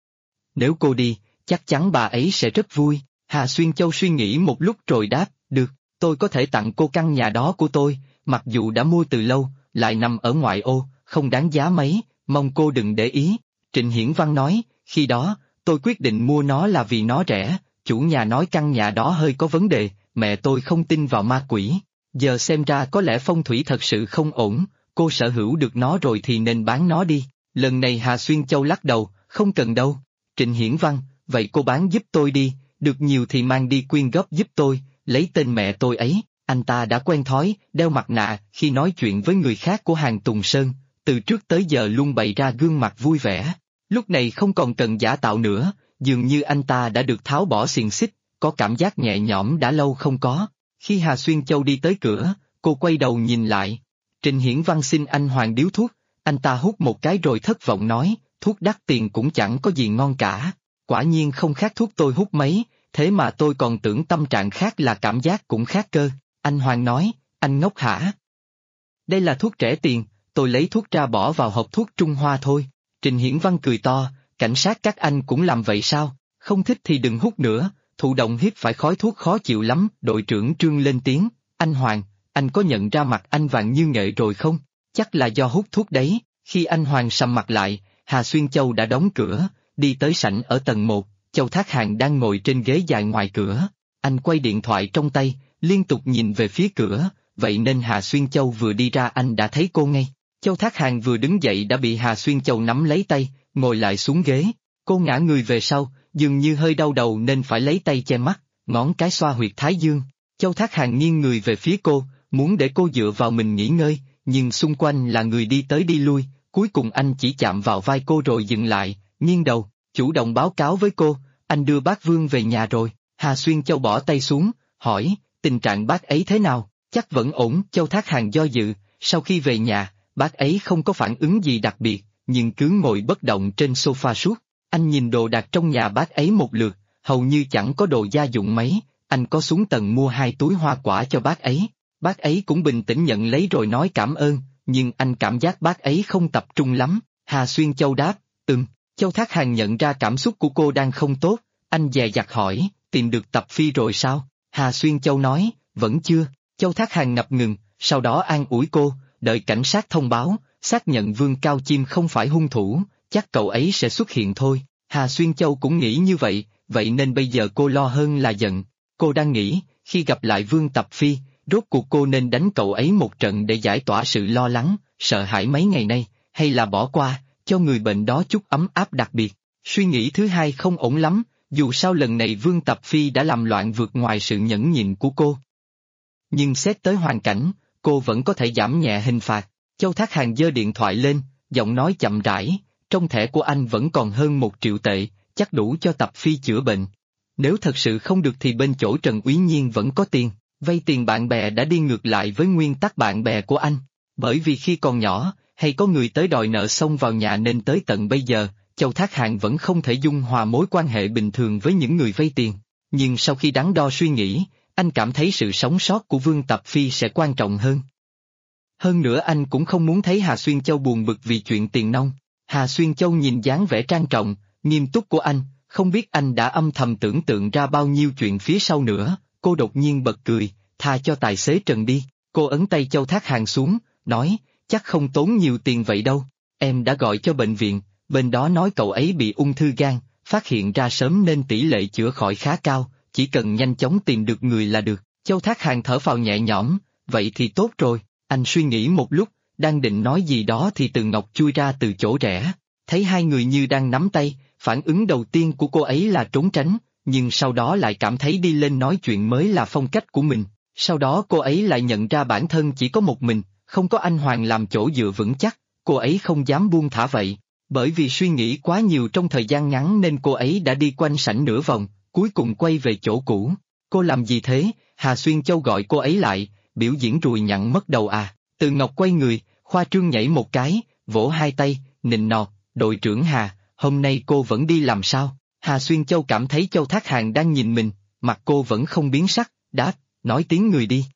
Nếu cô đi, chắc chắn bà ấy sẽ rất vui. Hà Xuyên Châu suy nghĩ một lúc rồi đáp, được, tôi có thể tặng cô căn nhà đó của tôi, mặc dù đã mua từ lâu, lại nằm ở ngoại ô, không đáng giá mấy, mong cô đừng để ý. Trịnh Hiển Văn nói, khi đó, tôi quyết định mua nó là vì nó rẻ, chủ nhà nói căn nhà đó hơi có vấn đề, mẹ tôi không tin vào ma quỷ. Giờ xem ra có lẽ phong thủy thật sự không ổn, cô sở hữu được nó rồi thì nên bán nó đi. Lần này Hà Xuyên Châu lắc đầu, không cần đâu. Trịnh Hiển Văn, vậy cô bán giúp tôi đi, được nhiều thì mang đi quyên góp giúp tôi, lấy tên mẹ tôi ấy. Anh ta đã quen thói, đeo mặt nạ khi nói chuyện với người khác của Hàn Tùng Sơn, từ trước tới giờ luôn bày ra gương mặt vui vẻ. Lúc này không còn cần giả tạo nữa, dường như anh ta đã được tháo bỏ xiềng xích, có cảm giác nhẹ nhõm đã lâu không có. Khi Hà Xuyên Châu đi tới cửa, cô quay đầu nhìn lại. Trịnh Hiển Văn xin anh Hoàng điếu thuốc, anh ta hút một cái rồi thất vọng nói, thuốc đắt tiền cũng chẳng có gì ngon cả. Quả nhiên không khác thuốc tôi hút mấy, thế mà tôi còn tưởng tâm trạng khác là cảm giác cũng khác cơ. Anh Hoàng nói, anh ngốc hả? Đây là thuốc rẻ tiền, tôi lấy thuốc ra bỏ vào hộp thuốc Trung Hoa thôi. Trịnh Hiển Văn cười to, cảnh sát các anh cũng làm vậy sao? Không thích thì đừng hút nữa, thụ động hít phải khói thuốc khó chịu lắm. Đội trưởng Trương lên tiếng, anh Hoàng, anh có nhận ra mặt anh vàng như nghệ rồi không? Chắc là do hút thuốc đấy. Khi anh Hoàng sầm mặt lại, Hà Xuyên Châu đã đóng cửa, đi tới sảnh ở tầng 1, Châu Thác Hàn đang ngồi trên ghế dài ngoài cửa. Anh quay điện thoại trong tay, liên tục nhìn về phía cửa, vậy nên Hà Xuyên Châu vừa đi ra anh đã thấy cô ngay. Châu Thác Hàn vừa đứng dậy đã bị Hà Xuyên Châu nắm lấy tay, ngồi lại xuống ghế. Cô ngã người về sau, dường như hơi đau đầu nên phải lấy tay che mắt, ngón cái xoa huyệt thái dương. Châu Thác Hàn nghiêng người về phía cô, muốn để cô dựa vào mình nghỉ ngơi, nhưng xung quanh là người đi tới đi lui, cuối cùng anh chỉ chạm vào vai cô rồi dừng lại, nghiêng đầu, chủ động báo cáo với cô, anh đưa bác Vương về nhà rồi. Hà Xuyên Châu bỏ tay xuống, hỏi, tình trạng bác ấy thế nào? Chắc vẫn ổn. Châu Thác Hàn do dự, sau khi về nhà, bác ấy không có phản ứng gì đặc biệt, nhưng cứ ngồi bất động trên sofa suốt. Anh nhìn đồ đạc trong nhà bác ấy một lượt, hầu như chẳng có đồ gia dụng mấy, anh có xuống tầng mua 2 túi hoa quả cho bác ấy. Bác ấy cũng bình tĩnh nhận lấy rồi nói cảm ơn, nhưng anh cảm giác bác ấy không tập trung lắm. Hà Xuyên Châu đáp, Châu Thác Hàn nhận ra cảm xúc của cô đang không tốt, anh dè dặt hỏi, tìm được Tập Phi rồi sao? Hà Xuyên Châu nói, vẫn chưa. Châu Thác Hàn ngập ngừng, sau đó an ủi cô, đợi cảnh sát thông báo, xác nhận Vương Cao Chim không phải hung thủ, chắc cậu ấy sẽ xuất hiện thôi. Hà Xuyên Châu cũng nghĩ như vậy nên bây giờ cô lo hơn là giận. Cô đang nghĩ, khi gặp lại Vương Tập Phi, rốt cuộc cô nên đánh cậu ấy một trận để giải tỏa sự lo lắng, sợ hãi mấy ngày nay, hay là bỏ qua, cho người bệnh đó chút ấm áp đặc biệt. Suy nghĩ thứ hai không ổn lắm, dù sao lần này Vương Tập Phi đã làm loạn vượt ngoài sự nhẫn nhịn của cô. Nhưng xét tới hoàn cảnh, cô vẫn có thể giảm nhẹ hình phạt. Châu Thác Hàn giơ điện thoại lên, giọng nói chậm rãi, trong thẻ của anh vẫn còn hơn 1 triệu tệ, chắc đủ cho Tập Phi chữa bệnh. Nếu thật sự không được thì bên chỗ Trần Úy Nhiên vẫn có tiền. Vay tiền bạn bè đã đi ngược lại với nguyên tắc bạn bè của anh, bởi vì khi còn nhỏ, hay có người tới đòi nợ xông vào nhà nên tới tận bây giờ, Châu Thác Hàn vẫn không thể dung hòa mối quan hệ bình thường với những người vay tiền. Nhưng sau khi đắn đo suy nghĩ, anh cảm thấy sự sống sót của Vương Tập Phi sẽ quan trọng hơn. Hơn nữa anh cũng không muốn thấy Hà Xuyên Châu buồn bực vì chuyện tiền nong. Hà Xuyên Châu nhìn dáng vẻ trang trọng, nghiêm túc của anh, không biết anh đã âm thầm tưởng tượng ra bao nhiêu chuyện phía sau nữa. Cô đột nhiên bật cười, tha cho tài xế Trần đi. Cô ấn tay Châu Thác Hàn xuống, nói, chắc không tốn nhiều tiền vậy đâu. Em đã gọi cho bệnh viện, bên đó nói cậu ấy bị ung thư gan, phát hiện ra sớm nên tỷ lệ chữa khỏi khá cao, chỉ cần nhanh chóng tìm được người là được. Châu Thác Hàn thở phào nhẹ nhõm, vậy thì tốt rồi. Anh suy nghĩ một lúc, đang định nói gì đó thì Từ Ngọc chui ra từ chỗ rẽ, thấy hai người như đang nắm tay, phản ứng đầu tiên của cô ấy là trốn tránh, nhưng sau đó lại cảm thấy đi lên nói chuyện mới là phong cách của mình. Sau đó cô ấy lại nhận ra bản thân chỉ có một mình, không có anh Hoàng làm chỗ dựa vững chắc, cô ấy không dám buông thả vậy. Bởi vì suy nghĩ quá nhiều trong thời gian ngắn nên cô ấy đã đi quanh sảnh nửa vòng, cuối cùng quay về chỗ cũ. Cô làm gì thế? Hà Xuyên Châu gọi cô ấy lại, biểu diễn ruồi nhặn mất đầu à? Từ Ngọc quay người, khoa trương nhảy một cái, vỗ hai tay, nịnh nọt, đội trưởng Hà, hôm nay cô vẫn đi làm sao? Hà Xuyên Châu cảm thấy Châu Thác Hàn đang nhìn mình, mặt cô vẫn không biến sắc, đáp, nói tiếng người đi.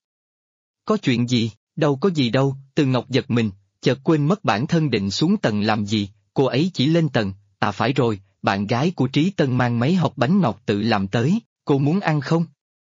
Có chuyện gì? Đâu có gì đâu, Từ Ngọc giật mình, chợt quên mất bản thân định xuống tầng làm gì, cô ấy chỉ lên tầng, à phải rồi, bạn gái của Trí Tân mang mấy hộp bánh ngọt tự làm tới, cô muốn ăn không?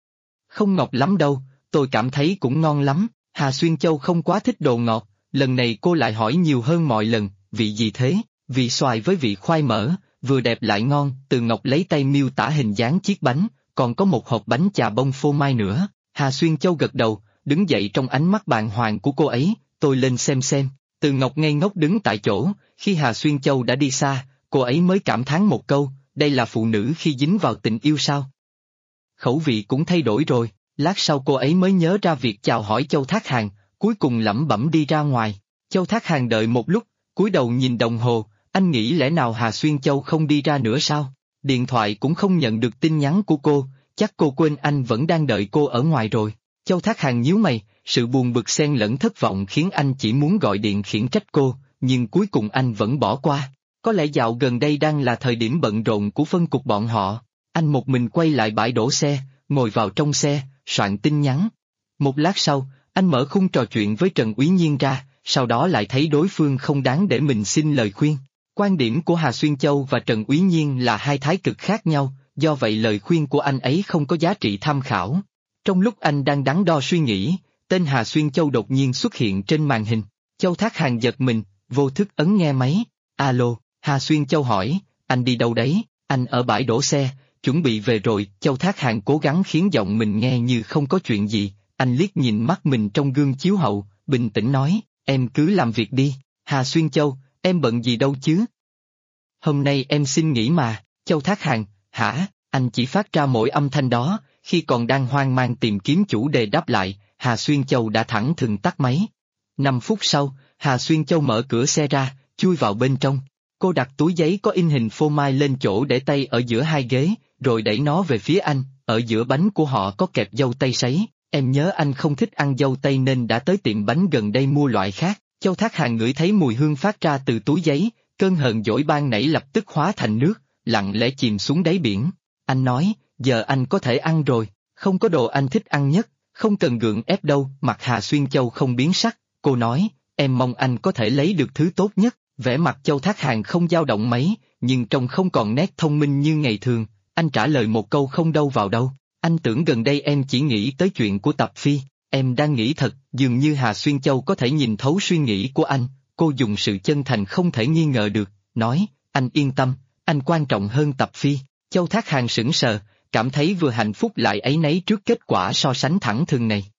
Không ngọt lắm đâu, tôi cảm thấy cũng ngon lắm, Hà Xuyên Châu không quá thích đồ ngọt, lần này cô lại hỏi nhiều hơn mọi lần, vị gì thế? Vị xoài với vị khoai mỡ, vừa đẹp lại ngon, Từ Ngọc lấy tay miêu tả hình dáng chiếc bánh, còn có một hộp bánh chà bông phô mai nữa, Hà Xuyên Châu gật đầu, đứng dậy trong ánh mắt bàng hoàng của cô ấy, tôi lên xem. Từ Ngọc ngây ngốc đứng tại chỗ, khi Hà Xuyên Châu đã đi xa, cô ấy mới cảm thán một câu, đây là phụ nữ khi dính vào tình yêu sao? Khẩu vị cũng thay đổi rồi, lát sau cô ấy mới nhớ ra việc chào hỏi Châu Thác Hàn, cuối cùng lẩm bẩm đi ra ngoài. Châu Thác Hàn đợi một lúc, cúi đầu nhìn đồng hồ, anh nghĩ lẽ nào Hà Xuyên Châu không đi ra nữa sao? Điện thoại cũng không nhận được tin nhắn của cô, chắc cô quên anh vẫn đang đợi cô ở ngoài rồi. Châu Thác Hàn nhíu mày, sự buồn bực xen lẫn thất vọng khiến anh chỉ muốn gọi điện khiển trách cô, nhưng cuối cùng anh vẫn bỏ qua. Có lẽ dạo gần đây đang là thời điểm bận rộn của phân cục bọn họ. Anh một mình quay lại bãi đổ xe, ngồi vào trong xe, soạn tin nhắn. Một lát sau, anh mở khung trò chuyện với Trần Úy Nhiên ra, sau đó lại thấy đối phương không đáng để mình xin lời khuyên. Quan điểm của Hà Xuyên Châu và Trần Úy Nhiên là hai thái cực khác nhau, do vậy lời khuyên của anh ấy không có giá trị tham khảo. Trong lúc anh đang đắn đo suy nghĩ, tên Hà Xuyên Châu đột nhiên xuất hiện trên màn hình. Châu Thác Hàn giật mình, vô thức ấn nghe máy. Alo, Hà Xuyên Châu hỏi, anh đi đâu đấy? Anh ở bãi đổ xe, chuẩn bị về rồi. Châu Thác Hàn cố gắng khiến giọng mình nghe như không có chuyện gì. Anh liếc nhìn mắt mình trong gương chiếu hậu, bình tĩnh nói, em cứ làm việc đi. Hà Xuyên Châu, em bận gì đâu chứ? Hôm nay em xin nghỉ mà. Châu Thác Hàn, hả? Anh chỉ phát ra mỗi âm thanh đó, khi còn đang hoang mang tìm kiếm chủ đề đáp lại, Hà Xuyên Châu đã thẳng thừng tắt máy. 5 phút sau, Hà Xuyên Châu mở cửa xe ra, chui vào bên trong. Cô đặt túi giấy có in hình phô mai lên chỗ để tay ở giữa hai ghế, rồi đẩy nó về phía anh, ở giữa bánh của họ có kẹp dâu tây sấy. Em nhớ anh không thích ăn dâu tây nên đã tới tiệm bánh gần đây mua loại khác. Châu Thác Hàn ngửi thấy mùi hương phát ra từ túi giấy, cơn hờn dỗi ban nãy lập tức hóa thành nước, lặng lẽ chìm xuống đáy biển. Anh nói, giờ anh có thể ăn rồi, không có đồ anh thích ăn nhất, không cần gượng ép đâu. Mặt Hà Xuyên Châu không biến sắc, cô nói, em mong anh có thể lấy được thứ tốt nhất. Vẻ mặt Châu Thác Hàn không dao động mấy, nhưng trông không còn nét thông minh như ngày thường, anh trả lời một câu không đâu vào đâu. Anh tưởng gần đây em chỉ nghĩ tới chuyện của Tập Phi, em đang nghĩ thật. Dường như Hà Xuyên Châu có thể nhìn thấu suy nghĩ của anh, cô dùng sự chân thành không thể nghi ngờ được, nói, anh yên tâm, anh quan trọng hơn Tập Phi. Châu Thác Hàn sững sờ, cảm thấy vừa hạnh phúc lại áy náy trước kết quả so sánh thẳng thừng này.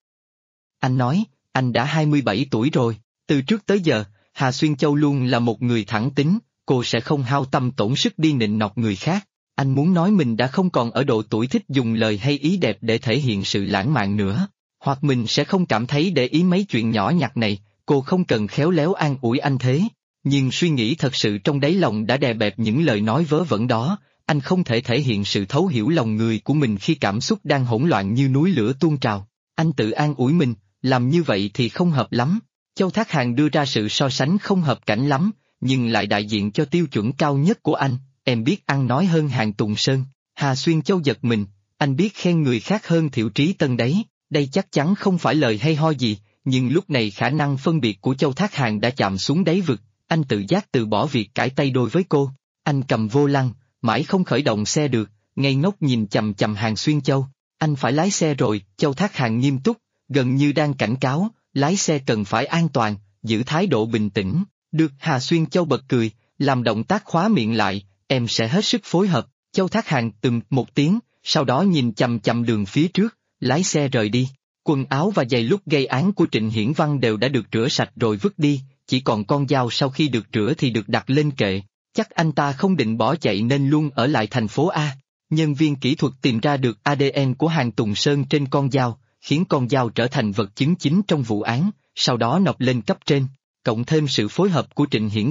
Anh nói, anh đã 27 tuổi rồi, từ trước tới giờ, Hà Xuyên Châu luôn là một người thẳng tính, cô sẽ không hao tâm tổn sức đi nịnh nọt người khác. Anh muốn nói mình đã không còn ở độ tuổi thích dùng lời hay ý đẹp để thể hiện sự lãng mạn nữa, hoặc mình sẽ không cảm thấy để ý mấy chuyện nhỏ nhặt này, cô không cần khéo léo an ủi anh thế. Nhưng suy nghĩ thật sự trong đáy lòng đã đè bẹp những lời nói vớ vẩn đó, anh không thể thể hiện sự thấu hiểu lòng người của mình khi cảm xúc đang hỗn loạn như núi lửa tuôn trào. Anh tự an ủi mình, làm như vậy thì không hợp lắm. Châu Thác Hàn đưa ra sự so sánh không hợp cảnh lắm, nhưng lại đại diện cho tiêu chuẩn cao nhất của anh, em biết ăn nói hơn Hàn Tùng Sơn. Hà Xuyên Châu giật mình, anh biết khen người khác hơn Thiệu Trí Tân đấy, đây chắc chắn không phải lời hay ho gì, nhưng lúc này khả năng phân biệt của Châu Thác Hàn đã chạm xuống đáy vực, anh tự giác từ bỏ việc cãi tay đôi với cô. Anh cầm vô lăng, mãi không khởi động xe được, ngây ngốc nhìn chằm chằm Hà Xuyên Châu. Anh phải lái xe rồi. Châu Thác Hàn nghiêm túc, gần như đang cảnh cáo, lái xe cần phải an toàn, giữ thái độ bình tĩnh. Được. Hà Xuyên Châu bật cười, làm động tác khóa miệng lại, em sẽ hết sức phối hợp. Châu Thác Hàn một tiếng, sau đó nhìn chằm chằm đường phía trước, lái xe rời đi. Quần áo và giày lúc gây án của Trịnh Hiển Văn đều đã được rửa sạch rồi vứt đi, chỉ còn con dao sau khi được rửa thì được đặt lên kệ. Chắc anh ta không định bỏ chạy nên luôn ở lại thành phố A. Nhân viên kỹ thuật tìm ra được ADN của Hàn Tùng Sơn trên con dao, khiến con dao trở thành vật chứng chính trong vụ án, sau đó nộp lên cấp trên. Cộng thêm sự phối hợp của Trịnh Hiển Văn,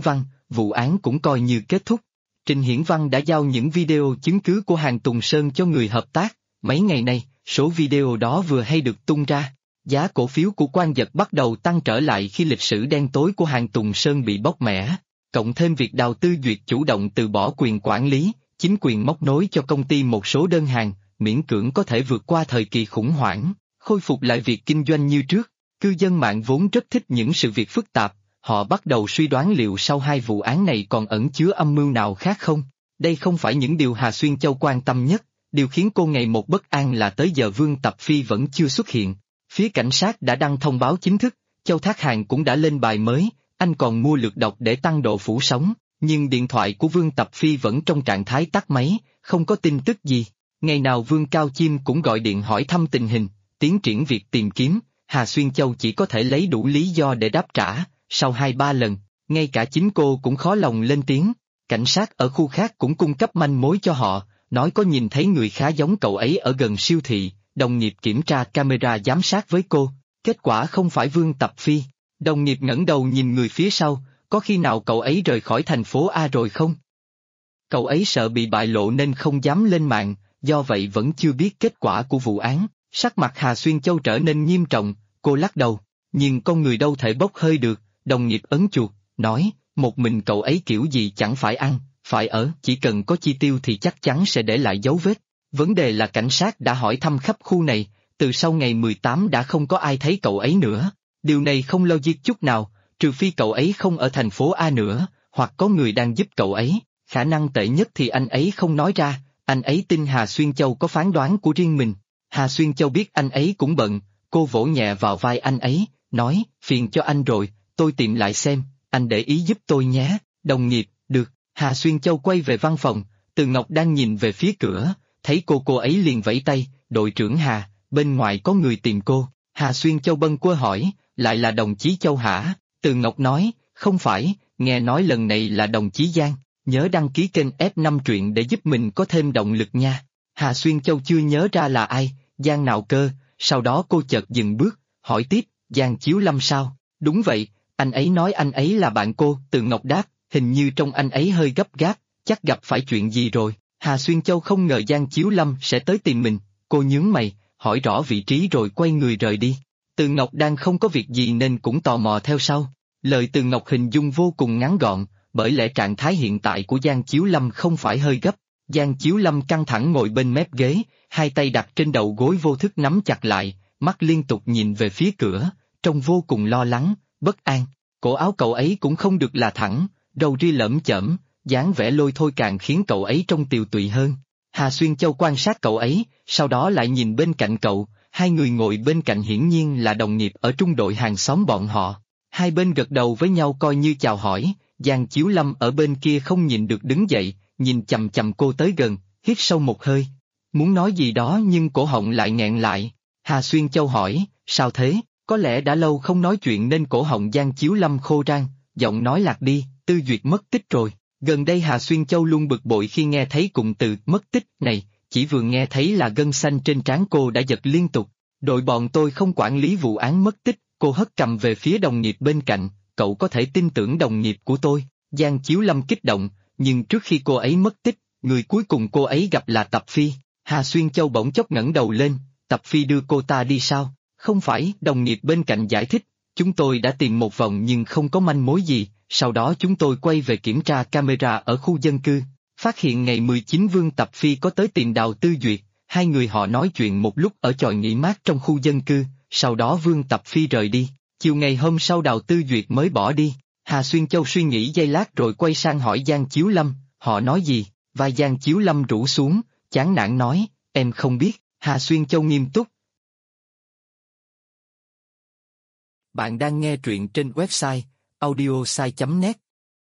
vụ án cũng coi như kết thúc. Trình Hiển Văn đã giao những video chứng cứ của Hàn Tùng Sơn cho người hợp tác, mấy ngày nay, số video đó vừa hay được tung ra. Giá cổ phiếu của Quang Dật bắt đầu tăng trở lại khi lịch sử đen tối của Hàn Tùng Sơn bị bóc mẽ, cộng thêm việc Đào Tư Duyệt chủ động từ bỏ quyền quản lý, chính quyền móc nối cho công ty một số đơn hàng, miễn cưỡng có thể vượt qua thời kỳ khủng hoảng, khôi phục lại việc kinh doanh như trước. Cư dân mạng vốn rất thích những sự việc phức tạp, họ bắt đầu suy đoán liệu sau hai vụ án này còn ẩn chứa âm mưu nào khác không. Đây không phải những điều Hà Xuyên Châu quan tâm nhất, điều khiến cô ngày một bất an là tới giờ Vương Tập Phi vẫn chưa xuất hiện. Phía cảnh sát đã đăng thông báo chính thức, Châu Thác Hàn cũng đã lên bài mới, anh còn mua lượt đọc để tăng độ phủ sóng, nhưng điện thoại của Vương Tập Phi vẫn trong trạng thái tắt máy, không có tin tức gì. Ngày nào Vương Cao Chiêm cũng gọi điện hỏi thăm tình hình, tiến triển việc tìm kiếm, Hà Xuyên Châu chỉ có thể lấy đủ lý do để đáp trả, sau 2-3 lần, ngay cả chính cô cũng khó lòng lên tiếng. Cảnh sát ở khu khác cũng cung cấp manh mối cho họ, nói có nhìn thấy người khá giống cậu ấy ở gần siêu thị, đồng nghiệp kiểm tra camera giám sát với cô, kết quả không phải Vương Tập Phi. Đồng nghiệp ngẩng đầu nhìn người phía sau, có khi nào cậu ấy rời khỏi thành phố A rồi không? Cậu ấy sợ bị bại lộ nên không dám lên mạng, do vậy vẫn chưa biết kết quả của vụ án. Sắc mặt Hà Xuyên Châu trở nên nghiêm trọng, cô lắc đầu, nhưng con người đâu thể bốc hơi được, đồng nghiệp ấn chuột, nói, một mình cậu ấy kiểu gì chẳng phải ăn, phải ở, chỉ cần có chi tiêu thì chắc chắn sẽ để lại dấu vết. Vấn đề là cảnh sát đã hỏi thăm khắp khu này, từ sau ngày 18 đã không có ai thấy cậu ấy nữa. Điều này không logic chút nào, trừ phi cậu ấy không ở thành phố A nữa, hoặc có người đang giúp cậu ấy, khả năng tệ nhất thì anh ấy không nói ra, anh ấy tin Hà Xuyên Châu có phán đoán của riêng mình. Hà Xuyên Châu biết anh ấy cũng bận, cô vỗ nhẹ vào vai anh ấy, nói, phiền cho anh rồi, tôi tìm lại xem, anh để ý giúp tôi nhé, đồng nghiệp, được. Hà Xuyên Châu quay về văn phòng, Từ Ngọc đang nhìn về phía cửa, thấy cô ấy liền vẫy tay, đội trưởng Hà, bên ngoài có người tìm cô. Hà Xuyên Châu bâng quơ hỏi, lại là đồng chí Châu hả? Từ Ngọc nói, không phải, nghe nói lần này là đồng chí Giang, nhớ đăng ký kênh F5 truyện để giúp mình có thêm động lực nha. Hà Xuyên Châu chưa nhớ ra là ai, Giang nào cơ, sau đó cô chợt dừng bước, hỏi tiếp, Giang Chiếu Lâm sao? Đúng vậy, anh ấy nói anh ấy là bạn cô, Từ Ngọc đáp, hình như trông anh ấy hơi gấp gáp, chắc gặp phải chuyện gì rồi. Hà Xuyên Châu không ngờ Giang Chiếu Lâm sẽ tới tìm mình, cô nhướng mày, hỏi rõ vị trí rồi quay người rời đi. Từ Ngọc đang không có việc gì nên cũng tò mò theo sau. Lời Từ Ngọc hình dung vô cùng ngắn gọn, bởi lẽ trạng thái hiện tại của Giang Chiếu Lâm không phải hơi gấp. Giang Chiếu Lâm căng thẳng ngồi bên mép ghế, hai tay đặt trên đầu gối vô thức nắm chặt lại, mắt liên tục nhìn về phía cửa, trông vô cùng lo lắng, bất an. Cổ áo cậu ấy cũng không được là thẳng, râu ria lởm chởm, dáng vẻ lôi thôi càng khiến cậu ấy trông tiều tụy hơn. Hà Xuyên Châu quan sát cậu ấy, sau đó lại nhìn bên cạnh cậu, hai người ngồi bên cạnh hiển nhiên là đồng nghiệp ở trung đội hàng xóm bọn họ. Hai bên gật đầu với nhau coi như chào hỏi, Giang Chiếu Lâm ở bên kia không nhìn được đứng dậy, nhìn chằm chằm cô tới gần, hít sâu một hơi. Muốn nói gì đó nhưng cổ họng lại nghẹn lại. Hà Xuyên Châu hỏi, sao thế? Có lẽ đã lâu không nói chuyện nên cổ họng Giang Chiếu Lâm khô rang, giọng nói lạc đi, Tư Duyệt mất tích rồi. Gần đây Hà Xuyên Châu luôn bực bội khi nghe thấy cụm từ mất tích này, chỉ vừa nghe thấy là gân xanh trên trán cô đã giật liên tục. Đội bọn tôi không quản lý vụ án mất tích, cô hất cầm về phía đồng nghiệp bên cạnh, cậu có thể tin tưởng đồng nghiệp của tôi. Giang Chiếu Lâm kích động, nhưng trước khi cô ấy mất tích, người cuối cùng cô ấy gặp là Tập Phi. Hà Xuyên Châu bỗng chốc ngẩng đầu lên, Tập Phi đưa cô ta đi sao? Không phải, đồng nghiệp bên cạnh giải thích, chúng tôi đã tìm một vòng nhưng không có manh mối gì, sau đó chúng tôi quay về kiểm tra camera ở khu dân cư, phát hiện ngày 19 Vương Tập Phi có tới tìm Đào Tư Duyệt, hai người họ nói chuyện một lúc ở chòi nghỉ mát trong khu dân cư, sau đó Vương Tập Phi rời đi, chiều ngày hôm sau Đào Tư Duyệt mới bỏ đi. Hà Xuyên Châu suy nghĩ giây lát rồi quay sang hỏi Giang Chiếu Lâm, họ nói gì? Vai Giang Chiếu Lâm rũ xuống, chán nản nói, em không biết. Hà Xuyên Châu nghiêm túc. Bạn đang nghe truyện trên website audiosai.net.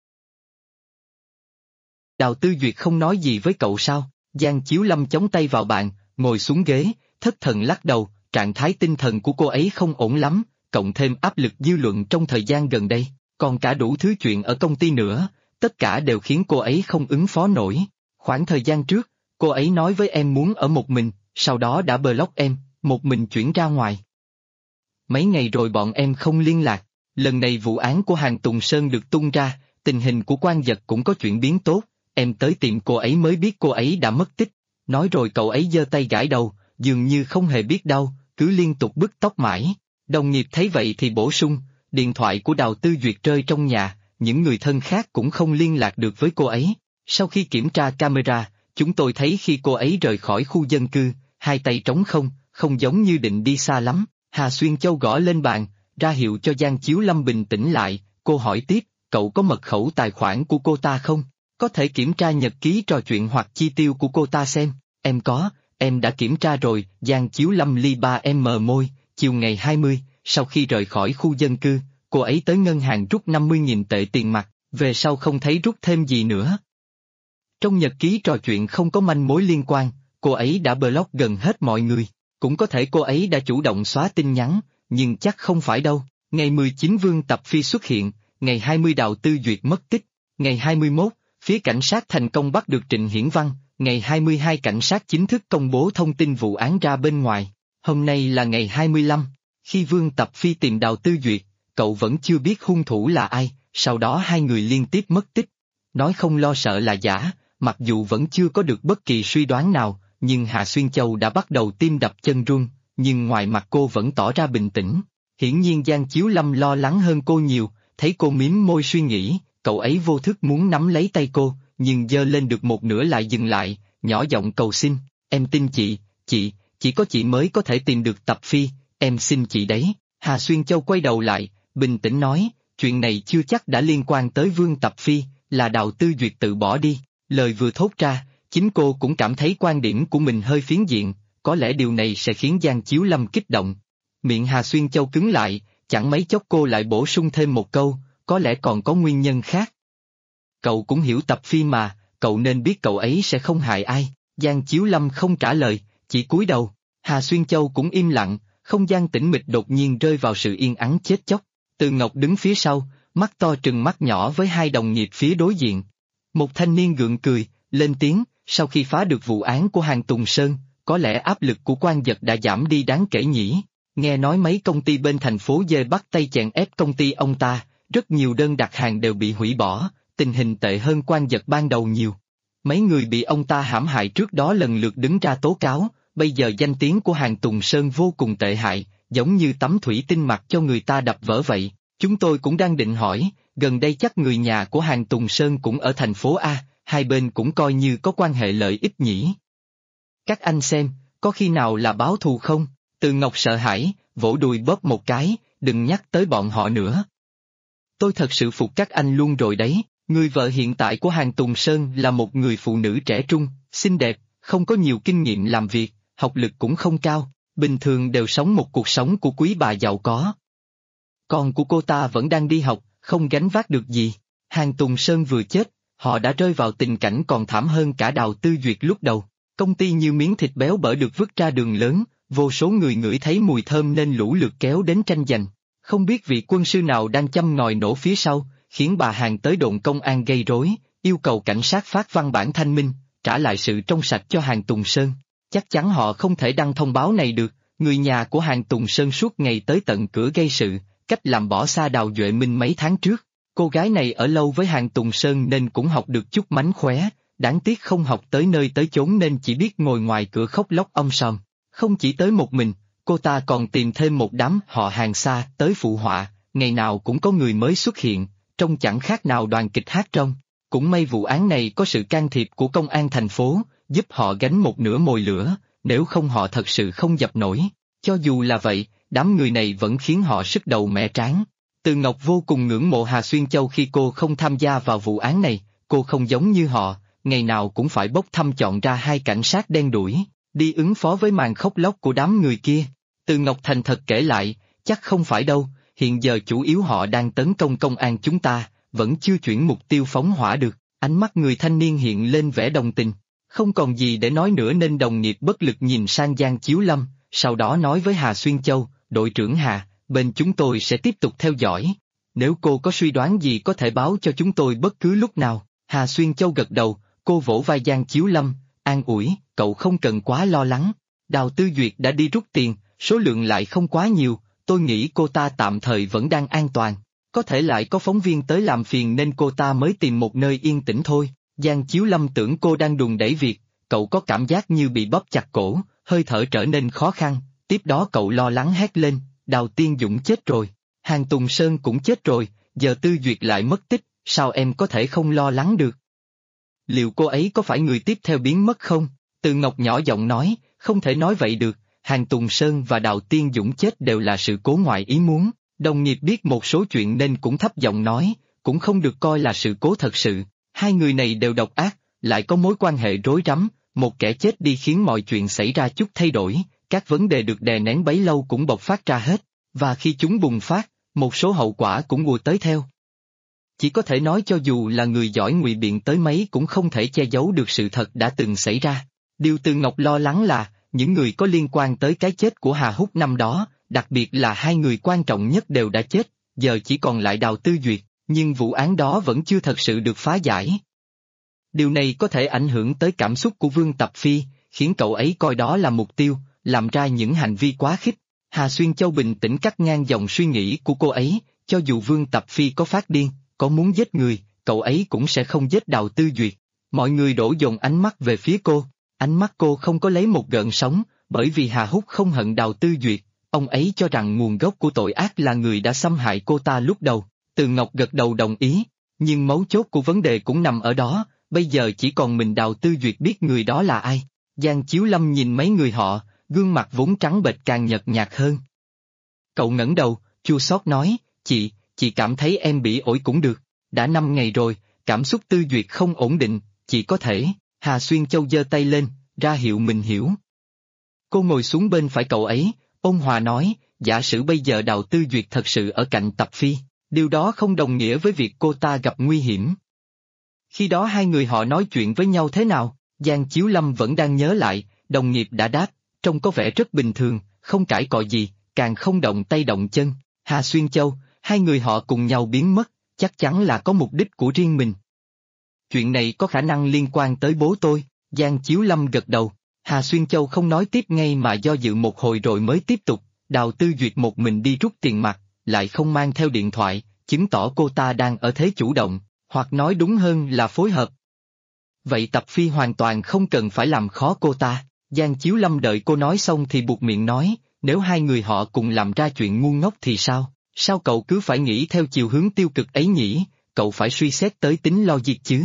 Đào Tư Duyệt không nói gì với cậu sao? Giang Chiếu Lâm chống tay vào bàn, ngồi xuống ghế, thất thần lắc đầu, trạng thái tinh thần của cô ấy không ổn lắm, cộng thêm áp lực dư luận trong thời gian gần đây, còn cả đủ thứ chuyện ở công ty nữa, tất cả đều khiến cô ấy không ứng phó nổi. Khoảng thời gian trước, cô ấy nói với em muốn ở một mình, sau đó đã block em, một mình chuyển ra ngoài. Mấy ngày rồi bọn em không liên lạc, lần này vụ án của Hàn Tùng Sơn được tung ra, tình hình của Quan Dật cũng có chuyển biến tốt, em tới tìm cô ấy mới biết cô ấy đã mất tích. Nói rồi cậu ấy giơ tay gãi đầu, dường như không hề biết đau, cứ liên tục bứt tóc mãi. Đồng nghiệp thấy vậy thì bổ sung, điện thoại của Đào Tư Duyệt rơi trong nhà, những người thân khác cũng không liên lạc được với cô ấy. Sau khi kiểm tra camera, chúng tôi thấy khi cô ấy rời khỏi khu dân cư, hai tay trống không, không giống như định đi xa lắm. Hà Xuyên Châu gõ lên bàn, ra hiệu cho Giang Chiếu Lâm bình tĩnh lại, cô hỏi tiếp, cậu có mật khẩu tài khoản của cô ta không? Có thể kiểm tra nhật ký trò chuyện hoặc chi tiêu của cô ta xem. Em có, em đã kiểm tra rồi. Giang Chiếu Lâm li ba em mờ môi. Chiều ngày 20, sau khi rời khỏi khu dân cư, cô ấy tới ngân hàng rút 50.000 tệ tiền mặt, về sau không thấy rút thêm gì nữa. Trong nhật ký trò chuyện không có manh mối liên quan, cô ấy đã block gần hết mọi người. Cũng có thể cô ấy đã chủ động xóa tin nhắn, nhưng chắc không phải đâu. Ngày 19 Vương Tập Phi xuất hiện, ngày 20 Đào Tư Duyệt mất tích, ngày 21, phía cảnh sát thành công bắt được Trịnh Hiển Văn, ngày 22 cảnh sát chính thức công bố thông tin vụ án ra bên ngoài. Hôm nay là ngày 25, khi Vương Tập Phi tìm Đào Tư Duyệt, cậu vẫn chưa biết hung thủ là ai, sau đó hai người liên tiếp mất tích. Nói không lo sợ là giả, mặc dù vẫn chưa có được bất kỳ suy đoán nào, nhưng Hạ Xuyên Châu đã bắt đầu tim đập chân run, nhưng ngoài mặt cô vẫn tỏ ra bình tĩnh. Hiển nhiên Giang Chiếu Lâm lo lắng hơn cô nhiều, thấy cô mím môi suy nghĩ, cậu ấy vô thức muốn nắm lấy tay cô, nhưng giơ lên được một nửa lại dừng lại, nhỏ giọng cầu xin, em tin chị, chỉ có chị mới có thể tìm được Tập Phi, em xin chị đấy. Hà Xuyên Châu quay đầu lại, bình tĩnh nói, chuyện này chưa chắc đã liên quan tới Vương Tập Phi, là Đào Tư Duyệt tự bỏ đi. Lời vừa thốt ra, chính cô cũng cảm thấy quan điểm của mình hơi phiến diện, có lẽ điều này sẽ khiến Giang Chiếu Lâm kích động. Miệng Hà Xuyên Châu cứng lại, chẳng mấy chốc cô lại bổ sung thêm một câu, có lẽ còn có nguyên nhân khác. Cậu cũng hiểu Tập Phi mà, cậu nên biết cậu ấy sẽ không hại ai. Giang Chiếu Lâm không trả lời, chỉ cúi đầu. Hà Xuyên Châu cũng im lặng, không gian tĩnh mịch đột nhiên rơi vào sự yên ắng chết chóc. Từ Ngọc đứng phía sau, mắt to trừng mắt nhỏ với hai đồng nghiệp phía đối diện. Một thanh niên gượng cười, lên tiếng, sau khi phá được vụ án của Hàn Tùng Sơn, có lẽ áp lực của Quan Dật đã giảm đi đáng kể nhỉ. Nghe nói mấy công ty bên thành phố dê bắt tay chèn ép công ty ông ta, rất nhiều đơn đặt hàng đều bị hủy bỏ, tình hình tệ hơn Quan Dật ban đầu nhiều. Mấy người bị ông ta hãm hại trước đó lần lượt đứng ra tố cáo, bây giờ danh tiếng của Hàn Tùng Sơn vô cùng tệ hại, giống như tấm thủy tinh mặc cho người ta đập vỡ vậy. Chúng tôi cũng đang định hỏi, gần đây chắc người nhà của Hàn Tùng Sơn cũng ở thành phố A, hai bên cũng coi như có quan hệ lợi ích nhỉ. Các anh xem, có khi nào là báo thù không? Từ Ngọc sợ hãi, vỗ đùi bóp một cái, đừng nhắc tới bọn họ nữa. Tôi thật sự phục các anh luôn rồi đấy, người vợ hiện tại của Hàn Tùng Sơn là một người phụ nữ trẻ trung, xinh đẹp, không có nhiều kinh nghiệm làm việc, học lực cũng không cao, bình thường đều sống một cuộc sống của quý bà giàu có. Con của cô ta vẫn đang đi học, không gánh vác được gì. Hàn Tùng Sơn vừa chết, họ đã rơi vào tình cảnh còn thảm hơn cả Đào Tư Duyệt lúc đầu. Công ty như miếng thịt béo bở được vứt ra đường lớn, vô số người ngửi thấy mùi thơm nên lũ lượt kéo đến tranh giành. Không biết vị quân sư nào đang châm ngòi nổ phía sau, khiến bà Hàn tới đồn công an gây rối, yêu cầu cảnh sát phát văn bản thanh minh, trả lại sự trong sạch cho Hàn Tùng Sơn. Chắc chắn họ không thể đăng thông báo này được, người nhà của Hàn Tùng Sơn suốt ngày tới tận cửa gây sự, cách làm bỏ xa Đào Duệ Minh mấy tháng trước. Cô gái này ở lâu với Hàn Tùng Sơn nên cũng học được chút mánh khóe, đáng tiếc không học tới nơi tới chốn nên chỉ biết ngồi ngoài cửa khóc lóc om sòm. Không chỉ tới một mình, cô ta còn tìm thêm một đám họ hàng xa tới phụ họa, ngày nào cũng có người mới xuất hiện, trông chẳng khác nào đoàn kịch hát trong. Cũng may vụ án này có sự can thiệp của công an thành phố, giúp họ gánh một nửa mồi lửa, nếu không họ thật sự không dập nổi. Cho dù là vậy, đám người này vẫn khiến họ sức đầu mẻ trán. Từ Ngọc vô cùng ngưỡng mộ Hà Xuyên Châu khi cô không tham gia vào vụ án này, cô không giống như họ, ngày nào cũng phải bốc thăm chọn ra hai cảnh sát đen đuổi, đi ứng phó với màn khóc lóc của đám người kia. Từ Ngọc thành thật kể lại, chắc không phải đâu, hiện giờ chủ yếu họ đang tấn công công an chúng ta, vẫn chưa chuyển mục tiêu phóng hỏa được. Ánh mắt người thanh niên hiện lên vẻ đồng tình, không còn gì để nói nữa nên đồng nghiệp bất lực nhìn sang Giang Chiếu Lâm, sau đó nói với Hà Xuyên Châu, đội trưởng Hà, bên chúng tôi sẽ tiếp tục theo dõi. Nếu cô có suy đoán gì có thể báo cho chúng tôi bất cứ lúc nào. Hà Xuyên Châu gật đầu, cô vỗ vai Giang Chiếu Lâm, an ủi, cậu không cần quá lo lắng. Đào Tư Duyệt đã đi rút tiền, số lượng lại không quá nhiều, tôi nghĩ cô ta tạm thời vẫn đang an toàn. Có thể lại có phóng viên tới làm phiền nên cô ta mới tìm một nơi yên tĩnh thôi. Giang Chiếu Lâm tưởng cô đang đùn đẩy việc, cậu có cảm giác như bị bóp chặt cổ, hơi thở trở nên khó khăn, tiếp đó cậu lo lắng hét lên, Đào Tiên Dũng chết rồi, Hàn Tùng Sơn cũng chết rồi, giờ Tư Duyệt lại mất tích, sao em có thể không lo lắng được? Liệu cô ấy có phải người tiếp theo biến mất không? Từ Ngọc nhỏ giọng nói, không thể nói vậy được, Hàn Tùng Sơn và Đào Tiên Dũng chết đều là sự cố ngoại ý muốn, đồng nghiệp biết một số chuyện nên cũng thấp giọng nói, cũng không được coi là sự cố thật sự, hai người này đều độc ác, lại có mối quan hệ rối rắm, một kẻ chết đi khiến mọi chuyện xảy ra chút thay đổi, các vấn đề được đè nén bấy lâu cũng bộc phát ra hết, và khi chúng bùng phát, một số hậu quả cũng ùa tới theo. Chỉ có thể nói cho dù là người giỏi ngụy biện tới mấy cũng không thể che giấu được sự thật đã từng xảy ra. Điều Từ Ngọc lo lắng là, những người có liên quan tới cái chết của Hà Húc năm đó, đặc biệt là hai người quan trọng nhất đều đã chết, giờ chỉ còn lại Đào Tư Duyệt, nhưng vụ án đó vẫn chưa thật sự được phá giải. Điều này có thể ảnh hưởng tới cảm xúc của Vương Tập Phi, khiến cậu ấy coi đó là mục tiêu, làm ra những hành vi quá khích. Hà Xuyên Châu bình tĩnh cắt ngang dòng suy nghĩ của cô ấy, cho dù Vương Tập Phi có phát điên, có muốn giết người, cậu ấy cũng sẽ không giết Đào Tư Duyệt. Mọi người đổ dồn ánh mắt về phía cô, ánh mắt cô không có lấy một gợn sóng, bởi vì Hà Húc không hận Đào Tư Duyệt, ông ấy cho rằng nguồn gốc của tội ác là người đã xâm hại cô ta lúc đầu. Từ Ngọc gật đầu đồng ý, nhưng mấu chốt của vấn đề cũng nằm ở đó, bây giờ chỉ còn mình Đào Tư Duyệt biết người đó là ai. Giang Chiếu Lâm nhìn mấy người họ, gương mặt vốn trắng bệch càng nhợt nhạt hơn. Cậu ngẩng đầu, chua xót nói, chị cảm thấy em bị ổi cũng được, đã 5 ngày rồi, cảm xúc Tư Duyệt không ổn định, chị có thể, Hà Xuyên Châu giơ tay lên, ra hiệu mình hiểu. Cô ngồi xuống bên phải cậu ấy, ôn hòa nói, giả sử bây giờ Đào Tư Duyệt thật sự ở cạnh Tập Phi, điều đó không đồng nghĩa với việc cô ta gặp nguy hiểm. Khi đó hai người họ nói chuyện với nhau thế nào? Giang Chiếu Lâm vẫn đang nhớ lại, đồng nghiệp đã đáp, trông có vẻ rất bình thường, không cãi cọ gì, càng không động tay động chân. Hà Xuyên Châu, hai người họ cùng nhau biến mất, chắc chắn là có mục đích của riêng mình. Chuyện này có khả năng liên quan tới bố tôi, Giang Chiếu Lâm gật đầu. Hà Xuyên Châu không nói tiếp ngay mà do dự một hồi rồi mới tiếp tục, Đào Tư Duyệt một mình đi rút tiền mặt, lại không mang theo điện thoại, chứng tỏ cô ta đang ở thế chủ động, hoặc nói đúng hơn là phối hợp. Vậy Tập Phi hoàn toàn không cần phải làm khó cô ta. Giang Chiếu Lâm đợi cô nói xong thì buộc miệng nói, nếu hai người họ cùng làm ra chuyện ngu ngốc thì sao? Sao cậu cứ phải nghĩ theo chiều hướng tiêu cực ấy nhỉ? Cậu phải suy xét tới tính logic chứ.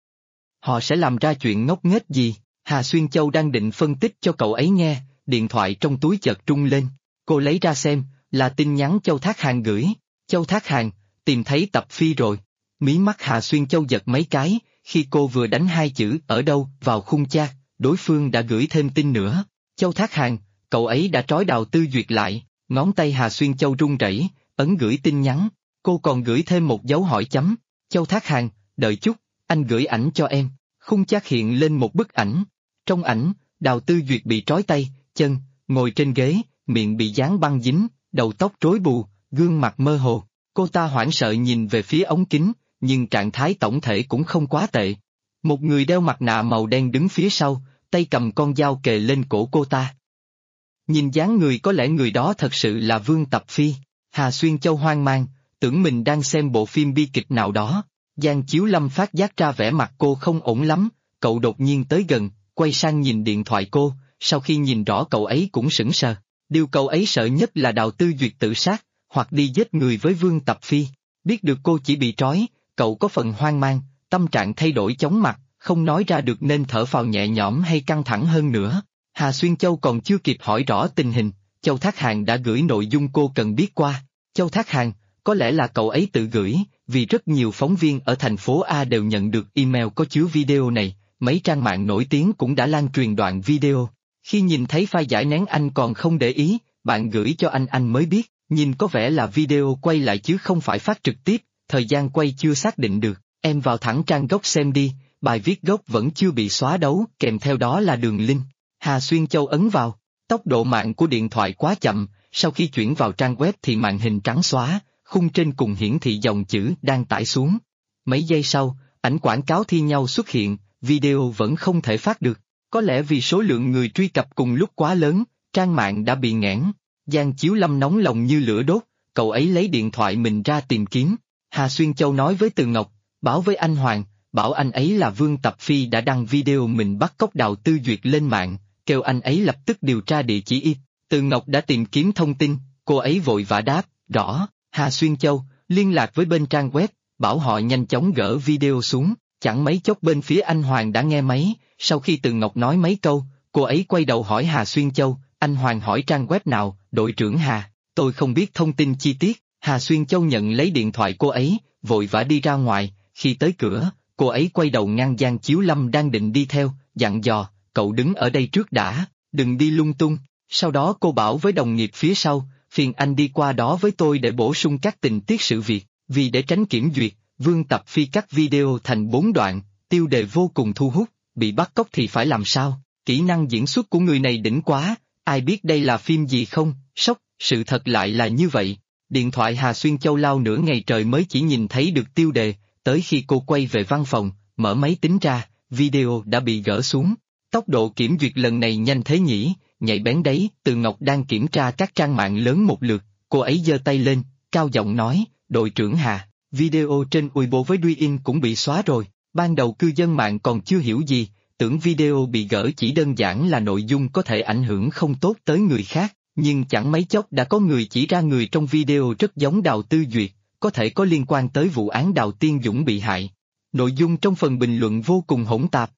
Họ sẽ làm ra chuyện ngốc nghếch gì? Hà Xuyên Châu đang định phân tích cho cậu ấy nghe, điện thoại trong túi chợt rung lên. Cô lấy ra xem, là tin nhắn Châu Thác Hàn gửi. Châu Thác Hàn, tìm thấy Tập Phi rồi. Mí mắt Hà Xuyên Châu giật mấy cái, khi cô vừa đánh hai chữ ở đâu vào khung chat, đối phương đã gửi thêm tin nữa. Châu Thác Hàn, cậu ấy đã trói Đào Tư Duyệt lại, ngón tay Hà Xuyên Châu run rẩy, ấn gửi tin nhắn, cô còn gửi thêm một dấu hỏi chấm. Châu Thác Hàn, đợi chút, anh gửi ảnh cho em. Khung chat hiện lên một bức ảnh. Trong ảnh, Đào Tư Duyệt bị trói tay, chân, ngồi trên ghế, miệng bị dán băng dính, đầu tóc rối bù, gương mặt mơ hồ. Cô ta hoảng sợ nhìn về phía ống kính, nhưng trạng thái tổng thể cũng không quá tệ. Một người đeo mặt nạ màu đen đứng phía sau, tay cầm con dao kề lên cổ cô ta. Nhìn dáng người có lẽ người đó thật sự là Vương Tập Phi. Hà Xuyên Châu hoang mang, tưởng mình đang xem bộ phim bi kịch nào đó. Giang Chiếu Lâm phát giác ra vẻ mặt cô không ổn lắm, cậu đột nhiên tới gần, quay sang nhìn điện thoại cô, sau khi nhìn rõ cậu ấy cũng sững sờ. Điều cậu ấy sợ nhất là Đào Tư Duyệt tự sát, hoặc đi giết người với Vương Tập Phi. Biết được cô chỉ bị trói, cậu có phần hoang mang, tâm trạng thay đổi chóng mặt, không nói ra được nên thở phào nhẹ nhõm hay căng thẳng hơn nữa. Hà Xuyên Châu còn chưa kịp hỏi rõ tình hình, Châu Thác Hàn đã gửi nội dung cô cần biết qua. Châu Thác Hàn, có lẽ là cậu ấy tự gửi, vì rất nhiều phóng viên ở thành phố A đều nhận được email có chứa video này, mấy trang mạng nổi tiếng cũng đã lan truyền đoạn video. Khi nhìn thấy file giải nén anh còn không để ý, bạn gửi cho anh mới biết, nhìn có vẻ là video quay lại chứ không phải phát trực tiếp, thời gian quay chưa xác định được, em vào thẳng trang gốc xem đi, bài viết gốc vẫn chưa bị xóa đấu, kèm theo đó là đường link. Hà Xuyên Châu ấn vào, tốc độ mạng của điện thoại quá chậm, sau khi chuyển vào trang web thì màn hình trắng xóa, khung trên cùng hiển thị dòng chữ đang tải xuống. Mấy giây sau, ảnh quảng cáo thi nhau xuất hiện, video vẫn không thể phát được. Có lẽ vì số lượng người truy cập cùng lúc quá lớn, trang mạng đã bị nghẽn. Giang Chiếu Lâm nóng lòng như lửa đốt, cậu ấy lấy điện thoại mình ra tìm kiếm, Hà Xuyên Châu nói với Từ Ngọc, báo với anh Hoàng, bảo anh ấy là Vương Tập Phi đã đăng video mình bắt cóc Đào Tư Duyệt lên mạng, kêu anh ấy lập tức điều tra địa chỉ IP. Từ Ngọc đã tìm kiếm thông tin, cô ấy vội vã đáp, rõ. Hà Xuyên Châu liên lạc với bên trang web, bảo họ nhanh chóng gỡ video xuống, chẳng mấy chốc bên phía anh Hoàng đã nghe máy, sau khi Từ Ngọc nói mấy câu, cô ấy quay đầu hỏi Hà Xuyên Châu, anh Hoàng hỏi trang web nào, đội trưởng Hà, tôi không biết thông tin chi tiết. Hà Xuyên Châu nhận lấy điện thoại cô ấy, vội vã đi ra ngoài, khi tới cửa, cô ấy quay đầu ngăn Giang Chiếu Lâm đang định đi theo, dặn dò, cậu đứng ở đây trước đã, đừng đi lung tung. Sau đó cô bảo với đồng nghiệp phía sau, phiền anh đi qua đó với tôi để bổ sung các tình tiết sự việc, vì để tránh kiểm duyệt, Vương Tập Phi cắt video thành 4 đoạn, tiêu đề vô cùng thu hút, bị bắt cóc thì phải làm sao, kỹ năng diễn xuất của người này đỉnh quá, ai biết đây là phim gì không, sốc, sự thật lại là như vậy. Điện thoại Hà Xuyên Châu lao nửa ngày trời mới chỉ nhìn thấy được tiêu đề, tới khi cô quay về văn phòng, mở máy tính ra, video đã bị gỡ xuống. Tốc độ kiểm duyệt lần này nhanh thế nhỉ, nhạy bén đấy. Từ Ngọc đang kiểm tra các trang mạng lớn một lượt, cô ấy giơ tay lên, cao giọng nói, đội trưởng Hà, video trên Weibo với Douyin cũng bị xóa rồi. Ban đầu cư dân mạng còn chưa hiểu gì, tưởng video bị gỡ chỉ đơn giản là nội dung có thể ảnh hưởng không tốt tới người khác, nhưng chẳng mấy chốc đã có người chỉ ra người trong video rất giống Đào Tư Duyệt, có thể có liên quan tới vụ án Đào Tiên Dũng bị hại. Nội dung trong phần bình luận vô cùng hỗn tạp.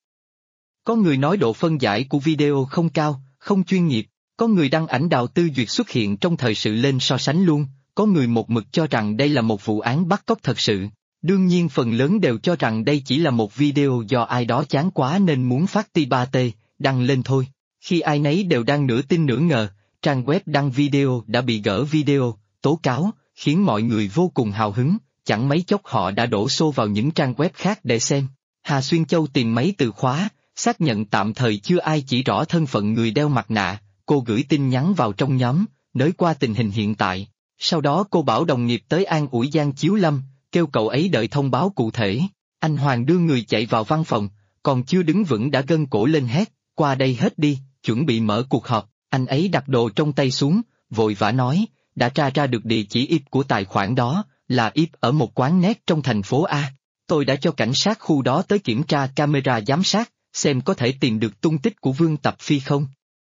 Có người nói độ phân giải của video không cao, không chuyên nghiệp, có người đăng ảnh Đào Tư Duyệt xuất hiện trong thời sự lên so sánh luôn, có người một mực cho rằng đây là một vụ án bắt cóc thật sự. Đương nhiên phần lớn đều cho rằng đây chỉ là một video do ai đó chán quá nên muốn phát ti-ba-tê, đăng lên thôi. Khi ai nấy đều đang nửa tin nửa ngờ, trang web đăng video đã bị gỡ video, tố cáo, khiến mọi người vô cùng hào hứng, chẳng mấy chốc họ đã đổ xô vào những trang web khác để xem. Hà Xuyên Châu tìm mấy từ khóa, xác nhận tạm thời chưa ai chỉ rõ thân phận người đeo mặt nạ, cô gửi tin nhắn vào trong nhóm, nói qua tình hình hiện tại. Sau đó cô bảo đồng nghiệp tới an ủi Giang Chiếu Lâm, kêu cậu ấy đợi thông báo cụ thể. Anh Hoàng đưa người chạy vào văn phòng, còn chưa đứng vững đã gân cổ lên hét, qua đây hết đi, chuẩn bị mở cuộc họp. Anh ấy đặt đồ trong tay xuống, vội vã nói, đã tra ra được địa chỉ IP của tài khoản đó, là IP ở một quán net trong thành phố A. Tôi đã cho cảnh sát khu đó tới kiểm tra camera giám sát, xem có thể tìm được tung tích của Vương Tập Phi không.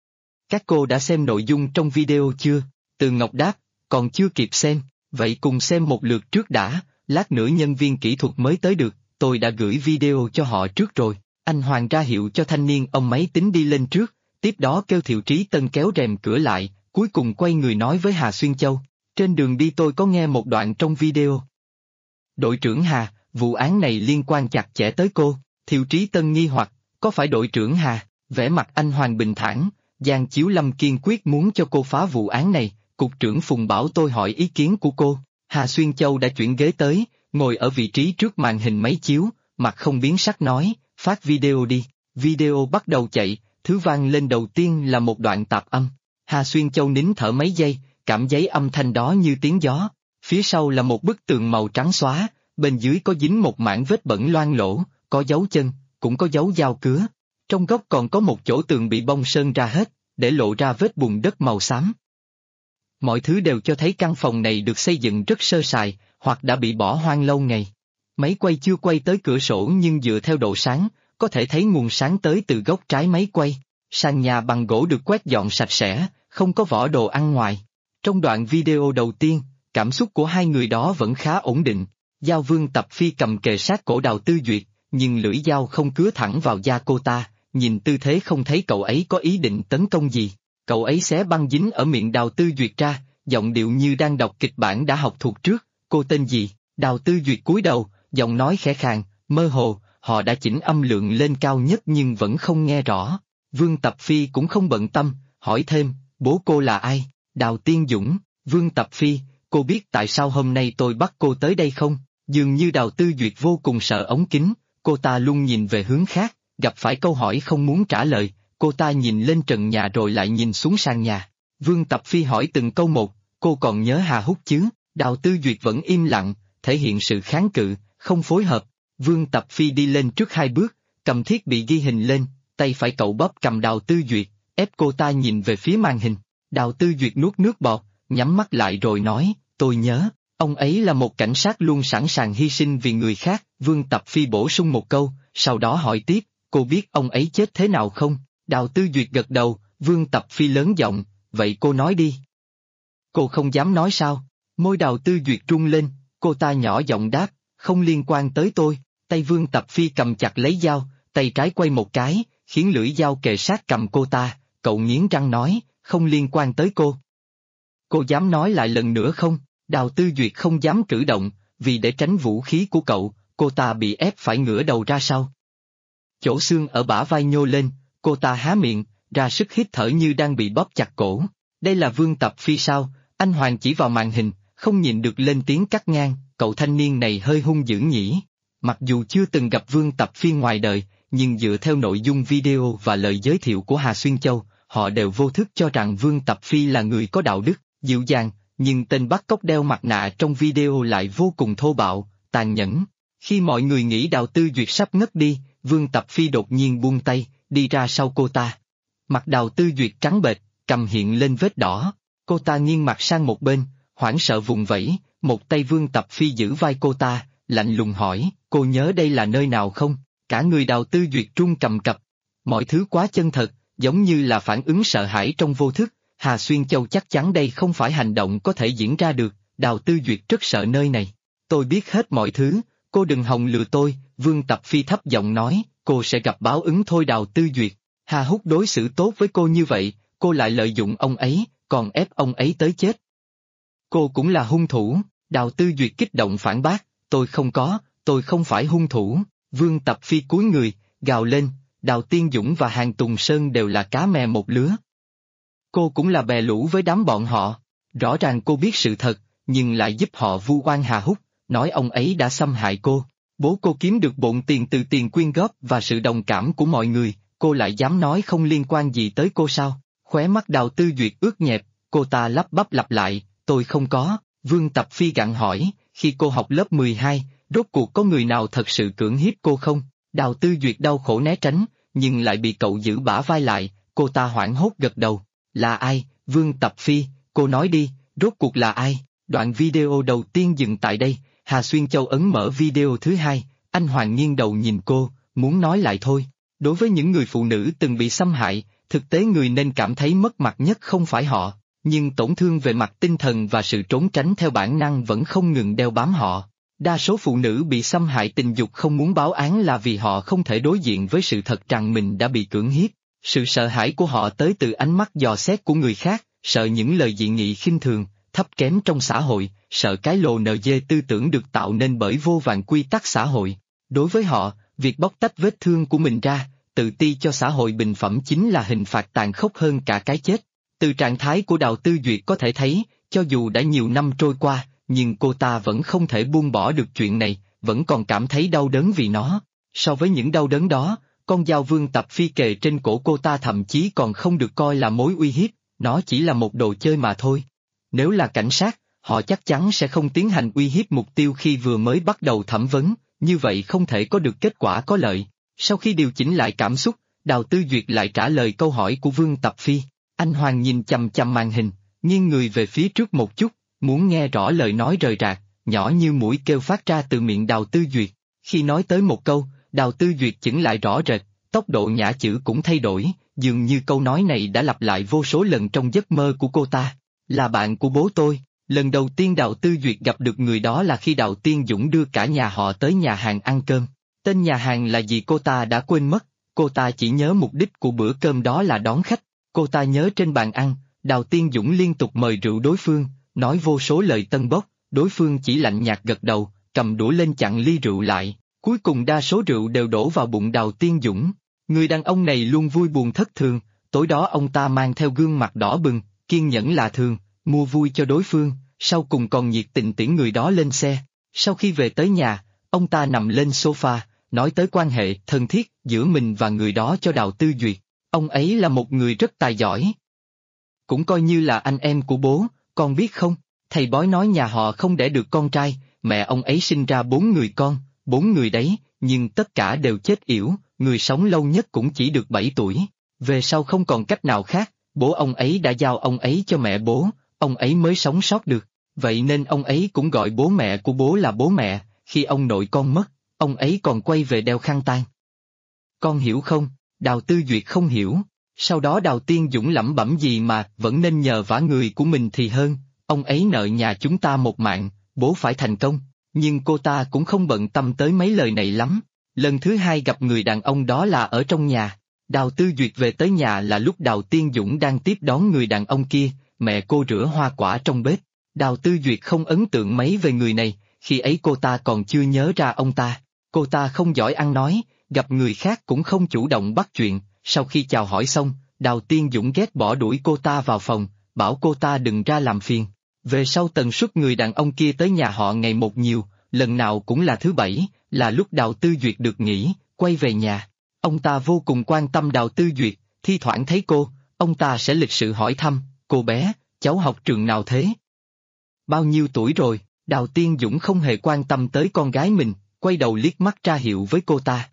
Các cô đã xem nội dung trong video chưa? Từ Ngọc đáp, còn chưa kịp xem, vậy cùng xem một lượt trước đã, lát nữa nhân viên kỹ thuật mới tới được, tôi đã gửi video cho họ trước rồi. Anh Hoàng ra hiệu cho thanh niên ông máy tính đi lên trước, tiếp đó kêu Thiệu Trí Tân kéo rèm cửa lại, cuối cùng quay người nói với Hà Xuyên Châu, trên đường đi tôi có nghe một đoạn trong video. Đội trưởng Hà, vụ án này liên quan chặt chẽ tới cô. Thiệu Trí Tân nghi hoặc, có phải đội trưởng Hà? Vẻ mặt anh Hoàng bình thản, Giang Chiếu Lâm kiên quyết muốn cho cô phá vụ án này, cục trưởng Phùng bảo tôi hỏi ý kiến của cô. Hà Xuyên Châu đã chuyển ghế tới, ngồi ở vị trí trước màn hình máy chiếu, mặt không biến sắc nói, phát video đi. Video bắt đầu chạy, thứ vang lên đầu tiên là một đoạn tạp âm. Hà Xuyên Châu nín thở mấy giây, cảm thấy âm thanh đó như tiếng gió. Phía sau là một bức tường màu trắng xóa, bên dưới có dính một mảng vết bẩn loang lỗ, có dấu chân, cũng có dấu dao cứa. Trong góc còn có một chỗ tường bị bong sơn ra hết, để lộ ra vết bùn đất màu xám. Mọi thứ đều cho thấy căn phòng này được xây dựng rất sơ sài, hoặc đã bị bỏ hoang lâu ngày. Máy quay chưa quay tới cửa sổ nhưng dựa theo độ sáng, có thể thấy nguồn sáng tới từ góc trái máy quay. Sàn nhà bằng gỗ được quét dọn sạch sẽ, không có vỏ đồ ăn ngoài. Trong đoạn video đầu tiên, cảm xúc của hai người đó vẫn khá ổn định. Dao Vương Tập Phi cầm kề sát cổ Đào Tư Duyệt, nhưng lưỡi dao không cứa thẳng vào da cô ta, nhìn tư thế không thấy cậu ấy có ý định tấn công gì. Cậu ấy xé băng dính ở miệng Đào Tư Duyệt ra, giọng điệu như đang đọc kịch bản đã học thuộc trước. Cô tên gì? Đào Tư Duyệt cúi đầu, giọng nói khẽ khàng, mơ hồ, họ đã chỉnh âm lượng lên cao nhất nhưng vẫn không nghe rõ. Vương Tập Phi cũng không bận tâm, hỏi thêm, bố cô là ai? Đào Tiên Dũng. Vương Tập Phi, cô biết tại sao hôm nay tôi bắt cô tới đây không? Dường như Đào Tư Duyệt vô cùng sợ ống kính, cô ta luôn nhìn về hướng khác, gặp phải câu hỏi không muốn trả lời, cô ta nhìn lên trần nhà rồi lại nhìn xuống sàn nhà. Vương Tập Phi hỏi từng câu một, cô còn nhớ Hà Hút chứ? Đào Tư Duyệt vẫn im lặng, thể hiện sự kháng cự, không phối hợp. Vương Tập Phi đi lên trước 2 bước, cầm thiết bị ghi hình lên, tay phải cậu bóp cầm Đào Tư Duyệt, ép cô ta nhìn về phía màn hình. Đào Tư Duyệt nuốt nước bọt, nhắm mắt lại rồi nói, tôi nhớ, Ông ấy là một cảnh sát luôn sẵn sàng hy sinh vì người khác, Vương Tập Phi bổ sung một câu, sau đó hỏi tiếp, cô biết ông ấy chết thế nào không? Đào Tư Duyệt gật đầu, Vương Tập Phi lớn giọng, vậy cô nói đi. Cô không dám nói sao? Môi Đào Tư Duyệt rung lên, cô ta nhỏ giọng đáp, không liên quan tới tôi. Tay Vương Tập Phi cầm chặt lấy dao, tay trái quay một cái, khiến lưỡi dao kề sát cầm cô ta, cậu nghiến răng nói, không liên quan tới cô. Cô dám nói lại lần nữa không? Đào Tư Duyệt không dám cử động, vì để tránh vũ khí của cậu, cô ta bị ép phải ngửa đầu ra sau. Chỗ xương ở bả vai nhô lên, cô ta há miệng, ra sức hít thở như đang bị bóp chặt cổ. Đây là Vương Tập Phi sao? Anh Hoàng chỉ vào màn hình, không nhịn được lên tiếng cắt ngang, cậu thanh niên này hơi hung dữ nhỉ. Mặc dù chưa từng gặp Vương Tập Phi ngoài đời, nhưng dựa theo nội dung video và lời giới thiệu của Hà Xuyên Châu, họ đều vô thức cho rằng Vương Tập Phi là người có đạo đức, dịu dàng, nhưng tên bắt cóc đeo mặt nạ trong video lại vô cùng thô bạo, tàn nhẫn. Khi mọi người nghĩ Đào Tư Duyệt sắp ngất đi, Vương Tập Phi đột nhiên buông tay, đi ra sau cô ta. Mặt Đào Tư Duyệt trắng bệch, cằm hiện lên vết đỏ, cô ta nghiêng mặt sang một bên, hoảng sợ vùng vẫy, một tay Vương Tập Phi giữ vai cô ta, lạnh lùng hỏi, cô nhớ đây là nơi nào không? Cả người Đào Tư Duyệt run cầm cập. Mọi thứ quá chân thật, giống như là phản ứng sợ hãi trong vô thức. Hà Xuyên Châu chắc chắn đây không phải hành động có thể diễn ra được, Đào Tư Duyệt rất sợ nơi này. Tôi biết hết mọi thứ, cô đừng hòng lừa tôi, Vương Tập Phi thấp giọng nói, cô sẽ gặp báo ứng thôi Đào Tư Duyệt. Hà Húc đối xử tốt với cô như vậy, cô lại lợi dụng ông ấy, còn ép ông ấy tới chết. Cô cũng là hung thủ, Đào Tư Duyệt kích động phản bác, tôi không phải hung thủ, Vương Tập Phi cúi người, gào lên, Đào Tiên Dũng và Hàn Tùng Sơn đều là cá mè một lứa. Cô cũng là bè lũ với đám bọn họ, rõ ràng cô biết sự thật, nhưng lại giúp họ vu oan Hà Húc, nói ông ấy đã xâm hại cô. Bố cô kiếm được bộn tiền từ tiền quyên góp và sự đồng cảm của mọi người, cô lại dám nói không liên quan gì tới cô sao? Khóe mắt Đào Tư Duyệt ướt nhẹp, cô ta lắp bắp lặp lại, tôi không có. Vương Tập Phi gặng hỏi, khi cô học lớp 12, rốt cuộc có người nào thật sự cưỡng hiếp cô không? Đào Tư Duyệt đau khổ né tránh, nhưng lại bị cậu giữ bả vai lại, cô ta hoảng hốt gật đầu. Là ai? Vương Tập Phi, cô nói đi, rốt cuộc là ai? Đoạn video đầu tiên dừng tại đây, Hà Xuyên Châu ấn mở video thứ hai, anh Hoàng nghiêng đầu nhìn cô, muốn nói lại thôi. Đối với những người phụ nữ từng bị xâm hại, thực tế người nên cảm thấy mất mặt nhất không phải họ, nhưng tổn thương về mặt tinh thần và sự trốn tránh theo bản năng vẫn không ngừng đeo bám họ. Đa số phụ nữ bị xâm hại tình dục không muốn báo án là vì họ không thể đối diện với sự thật rằng mình đã bị cưỡng hiếp. Sự sợ hãi của họ tới từ ánh mắt dò xét của người khác, sợ những lời dị nghị khinh thường, thấp kém trong xã hội, sợ cái lồ NG tư tưởng được tạo nên bởi vô vàn quy tắc xã hội. Đối với họ, việc bóc tách vết thương của mình ra, tự ti cho xã hội bình phẩm chính là hình phạt tàn khốc hơn cả cái chết. Từ trạng thái của Đào Tư Duyệt có thể thấy, cho dù đã nhiều năm trôi qua, nhưng cô ta vẫn không thể buông bỏ được chuyện này, vẫn còn cảm thấy đau đớn vì nó. So với những đau đớn đó, con dao Vương Tập Phi kề trên cổ cô ta thậm chí còn không được coi là mối uy hiếp, nó chỉ là một đồ chơi mà thôi. Nếu là cảnh sát, họ chắc chắn sẽ không tiến hành uy hiếp mục tiêu khi vừa mới bắt đầu thẩm vấn, như vậy không thể có được kết quả có lợi. Sau khi điều chỉnh lại cảm xúc, Đào Tư Duyệt lại trả lời câu hỏi của Vương Tập Phi. Anh Hoàng nhìn chằm chằm màn hình, nghiêng người về phía trước một chút, muốn nghe rõ lời nói rời rạc, nhỏ như mũi kêu phát ra từ miệng Đào Tư Duyệt. Khi nói tới một câu, Đào Tư Duyệt chỉnh lại rõ rệt, tốc độ nhả chữ cũng thay đổi, dường như câu nói này đã lặp lại vô số lần trong giấc mơ của cô ta. Là bạn của bố tôi. Lần đầu tiên Đào Tư Duyệt gặp được người đó là khi Đào Tiên Dũng đưa cả nhà họ tới nhà hàng ăn cơm. Tên nhà hàng là gì cô ta đã quên mất, cô ta chỉ nhớ mục đích của bữa cơm đó là đón khách. Cô ta nhớ trên bàn ăn, Đào Tiên Dũng liên tục mời rượu đối phương, nói vô số lời tân bốc, đối phương chỉ lạnh nhạt gật đầu, cầm đũa lên chặn ly rượu lại. Cuối cùng đa số rượu đều đổ vào bụng Đào Tiên Dũng. Người đàn ông này luôn vui buồn thất thường, tối đó ông ta mang theo gương mặt đỏ bừng, kiên nhẫn lạ thường, mua vui cho đối phương, sau cùng còn nhiệt tình tiễn người đó lên xe. Sau khi về tới nhà, ông ta nằm lên sofa, nói tới quan hệ thân thiết giữa mình và người đó cho Đào Tư Duyệt. Ông ấy là một người rất tài giỏi. Cũng coi như là anh em của bố, con biết không, thầy bói nói nhà họ không đẻ được con trai, mẹ ông ấy sinh ra 4 người con, 4 người đấy, nhưng tất cả đều chết yểu, người sống lâu nhất cũng chỉ được 7 tuổi. Về sau không còn cách nào khác, bố ông ấy đã giao ông ấy cho mẹ bố, ông ấy mới sống sót được. vậy nên ông ấy cũng gọi bố mẹ của bố là bố mẹ, khi ông nội con mất, ông ấy còn quay về đeo khăn tang. Con hiểu không? Đào Tư Duyệt không hiểu. Sau đó Đào Tiên Dũng lẩm bẩm gì mà vẫn nên nhờ vả người của mình thì hơn, ông ấy nợ nhà chúng ta một mạng, bố phải thành công, nhưng cô ta cũng không bận tâm tới mấy lời này lắm. Lần thứ hai gặp người đàn ông đó là ở trong nhà. Đào Tư Duyệt về tới nhà là lúc Đào Tiên Dũng đang tiếp đón người đàn ông kia, mẹ cô rửa hoa quả trong bếp. Đào Tư Duyệt không ấn tượng mấy về người này, khi ấy cô ta còn chưa nhớ ra ông ta. Cô ta không giỏi ăn nói, gặp người khác cũng không chủ động bắt chuyện. Sau khi chào hỏi xong, Đào Tiên Dũng ghét bỏ đuổi cô ta vào phòng, bảo cô ta đừng ra làm phiền. Về sau tần suất người đàn ông kia tới nhà họ ngày một nhiều, lần nào cũng là thứ bảy, là lúc Đào Tư Duyệt được nghỉ, quay về nhà. Ông ta vô cùng quan tâm Đào Tư Duyệt, thi thoảng thấy cô, ông ta sẽ lịch sự hỏi thăm, cô bé, cháu học trường nào thế? Bao nhiêu tuổi rồi? Đào Tiên Dũng không hề quan tâm tới con gái mình, quay đầu liếc mắt ra hiệu với cô ta.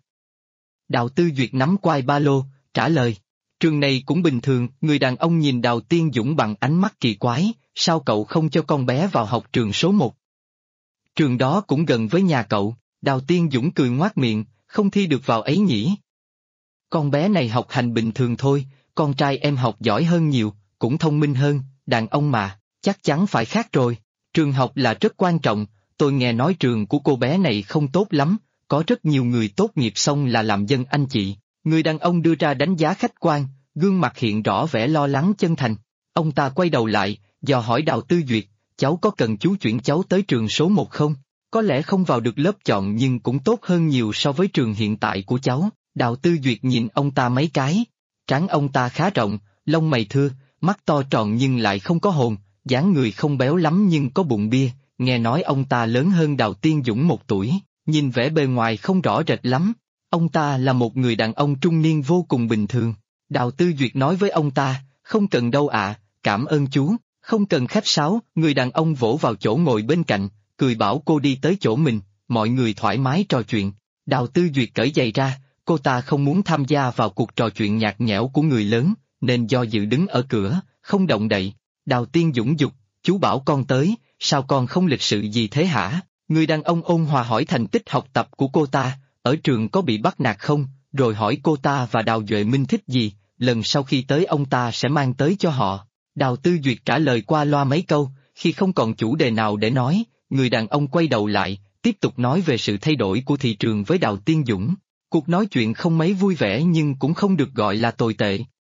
Đào Tư Duyệt nắm quai ba lô, trả lời. Trường này cũng bình thường, người đàn ông nhìn Đào Tiên Dũng bằng ánh mắt kỳ quái, sao cậu không cho con bé vào học trường số 1? Trường đó cũng gần với nhà cậu, Đào Tiên Dũng cười ngoác miệng, không thi được vào ấy nhỉ? Con bé này học hành bình thường thôi, con trai em học giỏi hơn nhiều, cũng thông minh hơn, đàn ông mà, chắc chắn phải khác rồi. Trường học là rất quan trọng, tôi nghe nói trường của cô bé này không tốt lắm, có rất nhiều người tốt nghiệp xong là làm dân anh chị. Người đàn ông đưa ra đánh giá khách quan, gương mặt hiện rõ vẻ lo lắng chân thành. Ông ta quay đầu lại, dò hỏi Đào Tư Duyệt, cháu có cần chú chuyển cháu tới trường số 1 không? Có lẽ không vào được lớp chọn nhưng cũng tốt hơn nhiều so với trường hiện tại của cháu. Đào Tư Duyệt nhìn ông ta mấy cái. Trán ông ta khá rộng, lông mày thưa, mắt to tròn nhưng lại không có hồn, dáng người không béo lắm nhưng có bụng bia. Nghe nói ông ta lớn hơn Đào Tiên Dũng 1 tuổi, nhìn vẻ bề ngoài không rõ rệt lắm. Ông ta là một người đàn ông trung niên vô cùng bình thường. Đào Tư Duyệt nói với ông ta, không cần đâu ạ, cảm ơn chú, không cần khách sáo. Người đàn ông vỗ vào chỗ ngồi bên cạnh, cười bảo cô đi tới chỗ mình, mọi người thoải mái trò chuyện. Đào Tư Duyệt cởi giày ra, cô ta không muốn tham gia vào cuộc trò chuyện nhạt nhẽo của người lớn, nên do dự đứng ở cửa, không động đậy. Đào Tiên Dũng giục, chú bảo con tới, sao con không lịch sự gì thế hả? Người đàn ông ôn hòa hỏi thành tích học tập của cô ta, ở trường có bị bắt nạt không, rồi hỏi cô ta và Đào Duệ Minh thích gì, lần sau khi tới ông ta sẽ mang tới cho họ. Đào Tư Duyệt trả lời qua loa mấy câu, khi không còn chủ đề nào để nói, người đàn ông quay đầu lại, tiếp tục nói về sự thay đổi của thị trường với Đào Tiên Dũng. Cuộc nói chuyện không mấy vui vẻ nhưng cũng không được gọi là tồi tệ.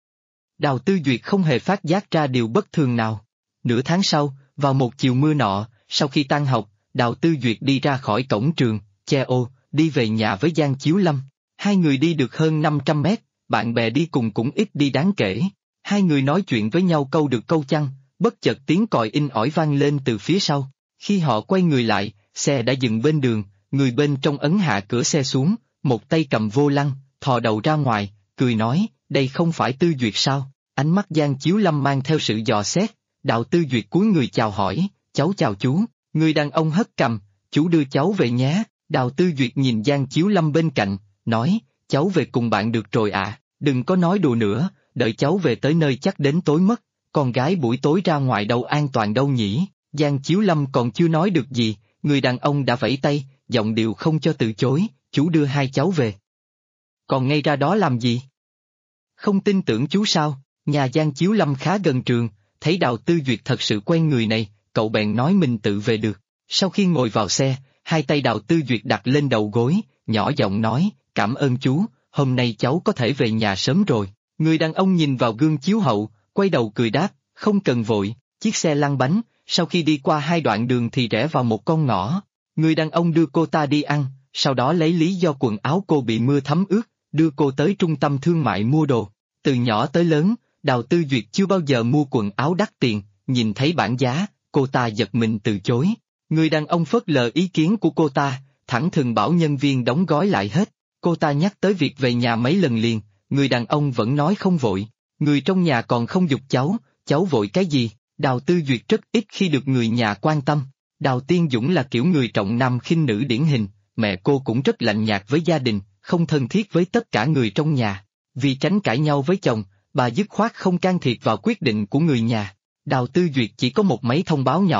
Đào Tư Duyệt không hề phát giác ra điều bất thường nào. Nửa tháng sau, vào một chiều mưa nọ, sau khi tan học, Đào Tư Duyệt đi ra khỏi cổng trường, che ô, đi về nhà với Giang Chiếu Lâm. Hai người đi được hơn 500 mét, bạn bè đi cùng cũng ít đi đáng kể. Hai người nói chuyện với nhau câu được câu chăng, bất chợt tiếng còi inh ỏi vang lên từ phía sau. Khi họ quay người lại, xe đã dừng bên đường, người bên trong ấn hạ cửa xe xuống, một tay cầm vô lăng, thò đầu ra ngoài, cười nói, đây không phải Tư Duyệt sao? Ánh mắt Giang Chiếu Lâm mang theo sự dò xét. Đào Tư Duyệt cúi người chào hỏi, cháu chào chú. Người đàn ông hất cằm, chú đưa cháu về nhé. Đào Tư Duyệt nhìn Giang Chiếu Lâm bên cạnh, nói, cháu về cùng bạn được rồi ạ, đừng có nói đùa nữa, đợi cháu về tới nơi chắc đến tối mất, con gái buổi tối ra ngoài đâu an toàn đâu nhỉ. Giang Chiếu Lâm còn chưa nói được gì, người đàn ông đã vẫy tay, giọng điệu không cho từ chối, chú đưa hai cháu về. Còn ngay ra đó làm gì? Không tin tưởng chú sao? Nhà Giang Chiếu Lâm khá gần trường, thấy Đào Tư Duyệt thật sự quen người này, cậu bèn nói mình tự về được. Sau khi ngồi vào xe, hai tay Đào Tư Duyệt đặt lên đầu gối, nhỏ giọng nói, cảm ơn chú, hôm nay cháu có thể về nhà sớm rồi. Người đàn ông nhìn vào gương chiếu hậu, quay đầu cười đáp, không cần vội. Chiếc xe lăn bánh, sau khi đi qua 2 đoạn đường thì rẽ vào một con ngõ. Người đàn ông đưa cô ta đi ăn, sau đó lấy lý do quần áo cô bị mưa thấm ướt, đưa cô tới trung tâm thương mại mua đồ. Từ nhỏ tới lớn, Đào Tư Duyệt chưa bao giờ mua quần áo đắt tiền, nhìn thấy bảng giá, cô ta giật mình từ chối. Người đàn ông phớt lờ ý kiến của cô ta, thẳng thừng bảo nhân viên đóng gói lại hết. Cô ta nhắc tới việc về nhà mấy lần liền, người đàn ông vẫn nói không vội. Người trong nhà còn không giục cháu vội cái gì? Đào Tư Duyệt rất ít khi được người nhà quan tâm. Đào Tiên Dũng là kiểu người trọng nam khinh nữ điển hình, mẹ cô cũng rất lạnh nhạt với gia đình, không thân thiết với tất cả người trong nhà. Vì tránh cãi nhau với chồng, bà dứt khoát không can thiệp vào quyết định của người nhà. Đào Tư Duyệt chỉ có một máy thông báo nhỏ,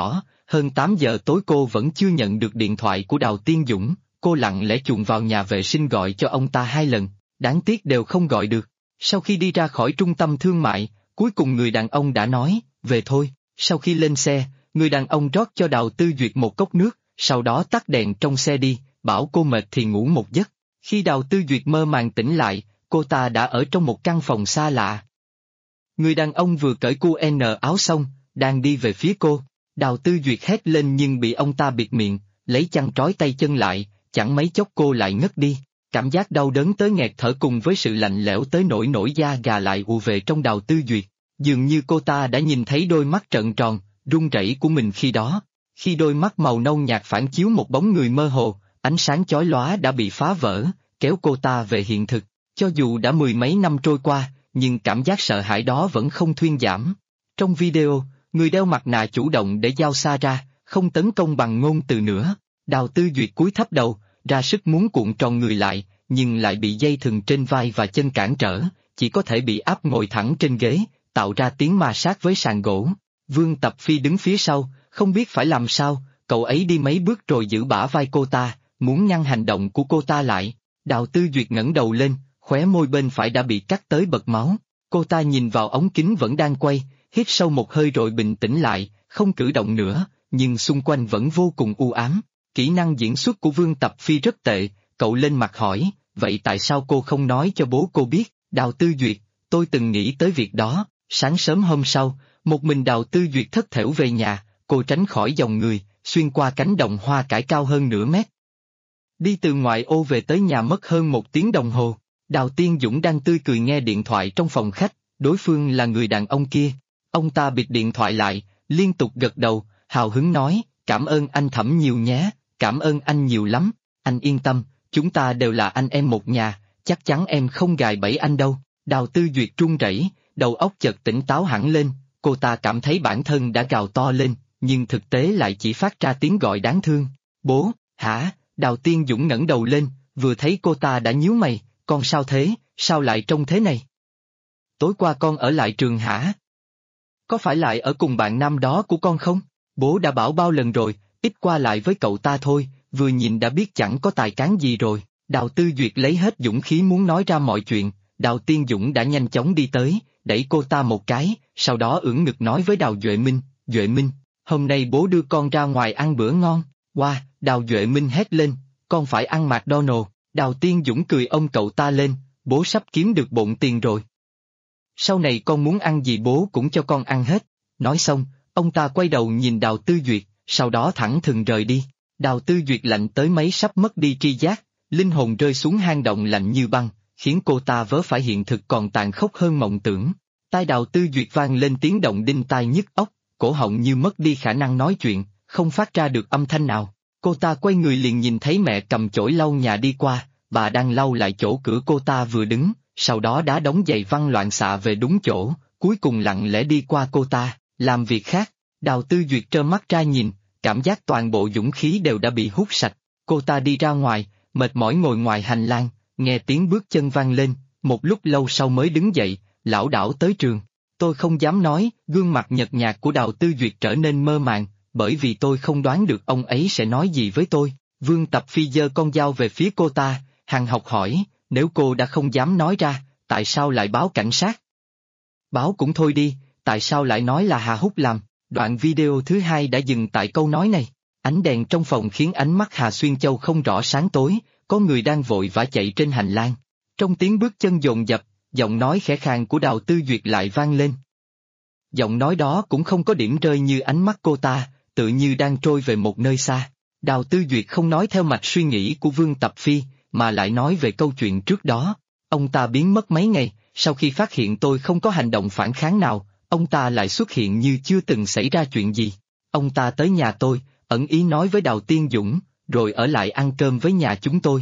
hơn 8 giờ tối cô vẫn chưa nhận được điện thoại của Đào Tiên Dũng, cô lặng lẽ chuồn vào nhà vệ sinh gọi cho ông ta 2 lần, đáng tiếc đều không gọi được. Sau khi đi ra khỏi trung tâm thương mại, cuối cùng người đàn ông đã nói, về thôi. Sau khi lên xe, người đàn ông rót cho Đào Tư Duyệt một cốc nước, sau đó tắt đèn trong xe đi, bảo cô mệt thì ngủ một giấc. Khi Đào Tư Duyệt mơ màng tỉnh lại, cô ta đã ở trong một căn phòng xa lạ. Người đàn ông vừa cởi QN áo xong, đang đi về phía cô. Đào Tư Duyệt hét lên nhưng bị ông ta bịt miệng, lấy chăn trói tay chân lại, chẳng mấy chốc cô lại ngất đi. Cảm giác đau đớn tới nghẹt thở cùng với sự lạnh lẽo tới nỗi nổi da gà lại ùa về trong Đào Tư Duyệt. Dường như cô ta đã nhìn thấy đôi mắt trợn tròn, run rẩy của mình khi đó. Khi đôi mắt màu nâu nhạt phản chiếu một bóng người mơ hồ, ánh sáng chói lóa đã bị phá vỡ, kéo cô ta về hiện thực. Cho dù đã 10 mấy năm trôi qua, nhưng cảm giác sợ hãi đó vẫn không thuyên giảm. Trong video, người đeo mặt nạ chủ động để giao xa ra, không tấn công bằng ngôn từ nữa. Đào Tư Duyệt cúi thấp đầu, ra sức muốn cuộn tròn người lại, nhưng lại bị dây thừng trên vai và chân cản trở, chỉ có thể bị áp ngồi thẳng trên ghế, tạo ra tiếng ma sát với sàn gỗ. Vương Tập Phi đứng phía sau, không biết phải làm sao, cậu ấy đi mấy bước rồi giữ bả vai cô ta, muốn ngăn hành động của cô ta lại. Đào Tư Duyệt ngẩng đầu lên, khóe môi bên phải đã bị cắt tới bật máu. Cô ta nhìn vào ống kính vẫn đang quay, hít sâu một hơi rồi bình tĩnh lại, không cử động nữa, nhưng xung quanh vẫn vô cùng u ám. Kỹ năng diễn xuất của Vương Tập Phi rất tệ, cậu lên mặt hỏi, vậy tại sao cô không nói cho bố cô biết? Đào Tư Duyệt, tôi từng nghĩ tới việc đó. Sáng sớm hôm sau, một mình Đào Tư Duyệt thất thểu về nhà, cô tránh khỏi dòng người, xuyên qua cánh đồng hoa cải cao hơn nửa mét. Đi từ ngoại ô về tới nhà mất hơn 1 tiếng đồng hồ. Đào Tiên Dũng đang tươi cười nghe điện thoại trong phòng khách, đối phương là người đàn ông kia. Ông ta bịt điện thoại lại, liên tục gật đầu, hào hứng nói, cảm ơn anh Thẩm nhiều nhé, cảm ơn anh nhiều lắm, anh yên tâm, chúng ta đều là anh em một nhà, chắc chắn em không gài bẫy anh đâu. Đào Tư Duyệt run rẩy, đầu óc chợt tỉnh táo hẳn lên, cô ta cảm thấy bản thân đã gào to lên, nhưng thực tế lại chỉ phát ra tiếng gọi đáng thương. Bố, hả? Đào Tiên Dũng ngẩng đầu lên, vừa thấy cô ta đã nhíu mày, con sao thế, sao lại trông thế này? Tối qua con ở lại trường hả? Có phải lại ở cùng bạn nam đó của con không? Bố đã bảo bao lần rồi, ít qua lại với cậu ta thôi, vừa nhìn đã biết chẳng có tài cán gì rồi. Đào Tư Duyệt lấy hết dũng khí muốn nói ra mọi chuyện, Đào Tiên Dũng đã nhanh chóng đi tới, đẩy cô ta một cái, sau đó ưỡn ngực nói với Đào Duệ Minh, Duệ Minh, hôm nay bố đưa con ra ngoài ăn bữa ngon. Wow, Đào Duệ Minh hét lên, con phải ăn McDonald. Đào Tiên Dũng cười ôm cậu ta lên, bố sắp kiếm được bộn tiền rồi. Sau này con muốn ăn gì bố cũng cho con ăn hết. Nói xong, ông ta quay đầu nhìn Đào Tư Duyệt, sau đó thẳng thừng rời đi. Đào Tư Duyệt lạnh tới mấy sắp mất đi tri giác, linh hồn rơi xuống hang động lạnh như băng, khiến cô ta vớ phải hiện thực còn tàn khốc hơn mộng tưởng. Tai Đào Tư Duyệt vang lên tiếng động đinh tai nhức óc, cổ họng như mất đi khả năng nói chuyện, không phát ra được âm thanh nào. Cô ta quay người liền nhìn thấy mẹ cầm chổi lau nhà đi qua, bà đang lau lại chỗ cửa cô ta vừa đứng, sau đó đá đống giày văng loạn xạ về đúng chỗ, cuối cùng lặng lẽ đi qua cô ta, làm việc khác. Đào Tư Duyệt trơ mắt ra nhìn, cảm giác toàn bộ dũng khí đều đã bị hút sạch. Cô ta đi ra ngoài, mệt mỏi ngồi ngoài hành lang, nghe tiếng bước chân vang lên, một lúc lâu sau mới đứng dậy, lảo đảo tới trường. Tôi không dám nói, gương mặt nhợt nhạt của Đào Tư Duyệt trở nên mơ màng, bởi vì tôi không đoán được ông ấy sẽ nói gì với tôi. Vương Tập Phi giơ con dao về phía cô ta, hằn học hỏi, nếu cô đã không dám nói ra, tại sao lại báo cảnh sát? Báo cũng thôi đi, tại sao lại nói là Hà Húc làm? Đoạn video thứ 2 đã dừng tại câu nói này. Ánh đèn trong phòng khiến ánh mắt Hà Xuyên Châu không rõ sáng tối, có người đang vội vã chạy trên hành lang. Trong tiếng bước chân dồn dập, giọng nói khẽ khàng của Đào Tư Duyệt lại vang lên. Giọng nói đó cũng không có điểm rơi như ánh mắt cô ta, tự như đang trôi về một nơi xa. Đào Tư Duyệt không nói theo mạch suy nghĩ của Vương Tập Phi, mà lại nói về câu chuyện trước đó. Ông ta biến mất mấy ngày, sau khi phát hiện tôi không có hành động phản kháng nào, ông ta lại xuất hiện như chưa từng xảy ra chuyện gì. Ông ta tới nhà tôi, ẩn ý nói với Đào Tiên Dũng, rồi ở lại ăn cơm với nhà chúng tôi.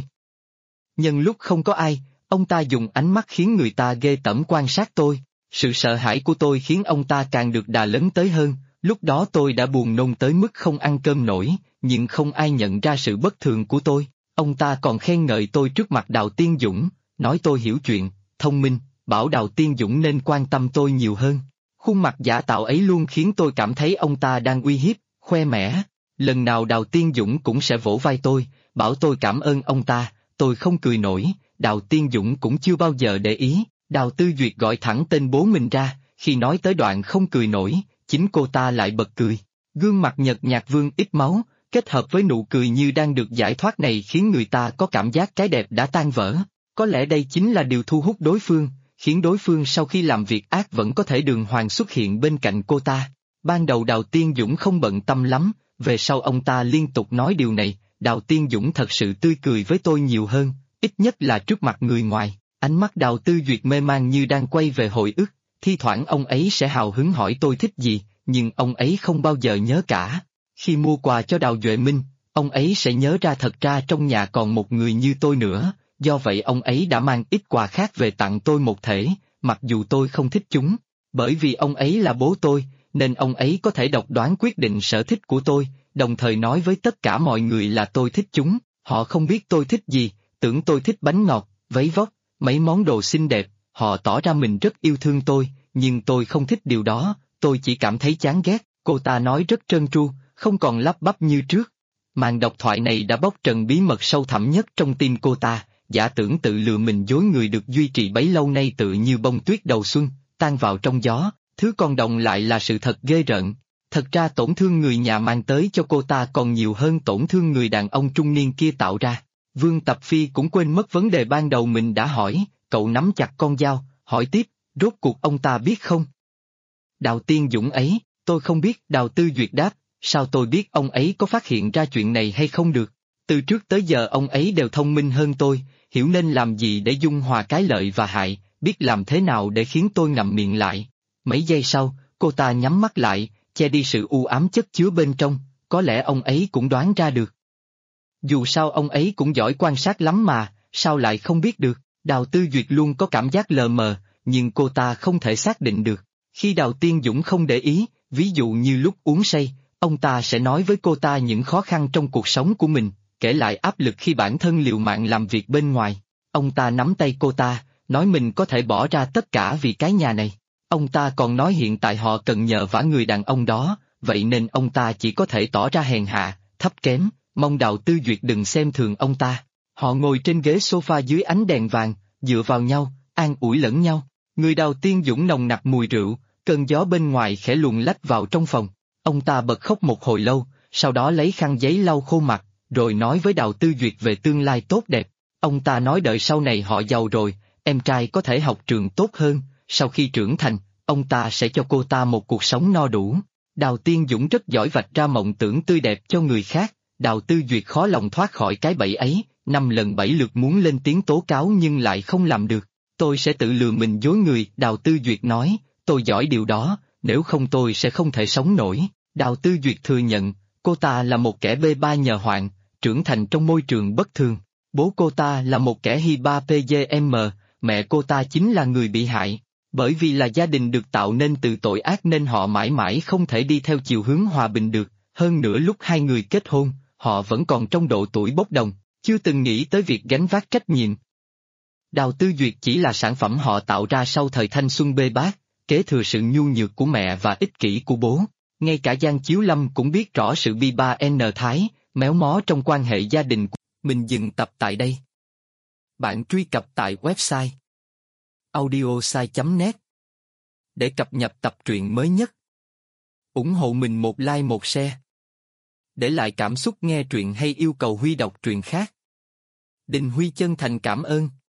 Nhân lúc không có ai, ông ta dùng ánh mắt khiến người ta ghê tởm quan sát tôi. Sự sợ hãi của tôi khiến ông ta càng được đà lớn tới hơn, lúc đó tôi đã buồn nôn tới mức không ăn cơm nổi, nhưng không ai nhận ra sự bất thường của tôi. Ông ta còn khen ngợi tôi trước mặt Đào Tiên Dũng, nói tôi hiểu chuyện, thông minh, bảo Đào Tiên Dũng nên quan tâm tôi nhiều hơn. Khuôn mặt giả tạo ấy luôn khiến tôi cảm thấy ông ta đang uy hiếp, khoe mẽ. Lần nào Đào Tiên Dũng cũng sẽ vỗ vai tôi, bảo tôi cảm ơn ông ta, tôi không cười nổi, Đào Tiên Dũng cũng chưa bao giờ để ý. Đào Tư Duyệt gọi thẳng tên bố mình ra, khi nói tới đoạn không cười nổi, chính cô ta lại bật cười. Gương mặt nhợt nhạt vương ít máu, kết hợp với nụ cười như đang được giải thoát này khiến người ta có cảm giác cái đẹp đã tan vỡ. Có lẽ đây chính là điều thu hút đối phương, khiến đối phương sau khi làm việc ác vẫn có thể đường hoàng xuất hiện bên cạnh cô ta. Ban đầu Đào Tiên Dũng không bận tâm lắm, về sau ông ta liên tục nói điều này, Đào Tiên Dũng thật sự tươi cười với tôi nhiều hơn, ít nhất là trước mặt người ngoài. Ánh mắt Đào Tư Duyệt mê man như đang quay về hồi ức, thi thoảng ông ấy sẽ hào hứng hỏi tôi thích gì, nhưng ông ấy không bao giờ nhớ cả. Khi mua quà cho Đào Duệ Minh, ông ấy sẽ nhớ ra thật ra trong nhà còn một người như tôi nữa, do vậy ông ấy đã mang ít quà khác về tặng tôi một thể, mặc dù tôi không thích chúng. Bởi vì ông ấy là bố tôi, nên ông ấy có thể độc đoán quyết định sở thích của tôi, đồng thời nói với tất cả mọi người là tôi thích chúng. Họ không biết tôi thích gì, tưởng tôi thích bánh ngọt, váy vóc, mấy món đồ xinh đẹp, họ tỏ ra mình rất yêu thương tôi, nhưng tôi không thích điều đó, tôi chỉ cảm thấy chán ghét. Cô ta nói rất trơn tru, không còn lắp bắp như trước. Màn độc thoại này đã bóc trần bí mật sâu thẳm nhất trong tim cô ta, giả tưởng tự lừa mình dối người được duy trì bấy lâu nay tự như bông tuyết đầu xuân, tan vào trong gió, thứ còn đọng lại là sự thật ghê rợn. Thật ra tổn thương người nhà mang tới cho cô ta còn nhiều hơn tổn thương người đàn ông trung niên kia tạo ra. Vương Tập Phi cũng quên mất vấn đề ban đầu mình đã hỏi, cậu nắm chặt con dao, hỏi tiếp, rốt cuộc ông ta biết không? Đào Tiên Dũng ấy, tôi không biết. Đào Tư Duyệt đáp, sao tôi biết ông ấy có phát hiện ra chuyện này hay không được? Từ trước tới giờ ông ấy đều thông minh hơn tôi, hiểu nên làm gì để dung hòa cái lợi và hại, biết làm thế nào để khiến tôi ngậm miệng lại. Mấy giây sau, cô ta nhắm mắt lại, che đi sự u ám chất chứa bên trong, có lẽ ông ấy cũng đoán ra được. Dù sao ông ấy cũng giỏi quan sát lắm mà, sao lại không biết được? Đào Tư Duyệt luôn có cảm giác lờ mờ, nhưng cô ta không thể xác định được. Khi Đào Tiên Dũng không để ý, ví dụ như lúc uống say, ông ta sẽ nói với cô ta những khó khăn trong cuộc sống của mình, kể lại áp lực khi bản thân liều mạng làm việc bên ngoài. Ông ta nắm tay cô ta, nói mình có thể bỏ ra tất cả vì cái nhà này. Ông ta còn nói hiện tại họ cần nhờ vả người đàn ông đó, vậy nên ông ta chỉ có thể tỏ ra hèn hạ, thấp kém, mong Đào Tư Duyệt đừng xem thường ông ta. Họ ngồi trên ghế sofa dưới ánh đèn vàng, dựa vào nhau, an ủi lẫn nhau. Người Đào Tiên Dũng nồng nặc mùi rượu, cơn gió bên ngoài khẽ luồn lách vào trong phòng. Ông ta bật khóc một hồi lâu, sau đó lấy khăn giấy lau khô mặt, rồi nói với Đào Tư Duyệt về tương lai tốt đẹp. Ông ta nói đợi sau này họ giàu rồi, em trai có thể học trường tốt hơn, sau khi trưởng thành, ông ta sẽ cho cô ta một cuộc sống no đủ. Đào Tiên Dũng rất giỏi vạch ra mộng tưởng tươi đẹp cho người khác, Đào Tư Duyệt khó lòng thoát khỏi cái bẫy ấy, 5 lần 7 lượt muốn lên tiếng tố cáo nhưng lại không làm được. Tôi sẽ tự lừa mình dối người, Đào Tư Duyệt nói, tôi giỏi điều đó, nếu không tôi sẽ không thể sống nổi. Đào Tư Duyệt thừa nhận, cô ta là một kẻ bê ba nhờ hoạn, trưởng thành trong môi trường bất thường. Bố cô ta là một kẻ Hiba PGM, mẹ cô ta chính là người bị hại. Bởi vì là gia đình được tạo nên từ tội ác nên họ mãi mãi không thể đi theo chiều hướng hòa bình được, hơn nữa lúc hai người kết hôn, họ vẫn còn trong độ tuổi bốc đồng, chưa từng nghĩ tới việc gánh vác trách nhiệm. Đào Tư Duyệt chỉ là sản phẩm họ tạo ra sau thời thanh xuân bê bết, kế thừa sự nhu nhược của mẹ và ích kỷ của bố. Ngay cả Giang Chiếu Lâm cũng biết rõ sự bi ba n thái, méo mó trong quan hệ gia đình của mình. Dừng tập tại đây. Bạn truy cập tại website audiosai.net để cập nhật tập truyện mới nhất. Ủng hộ mình một like một share. Để lại cảm xúc nghe truyện hay yêu cầu Huy đọc truyện khác. Đình Huy chân thành cảm ơn.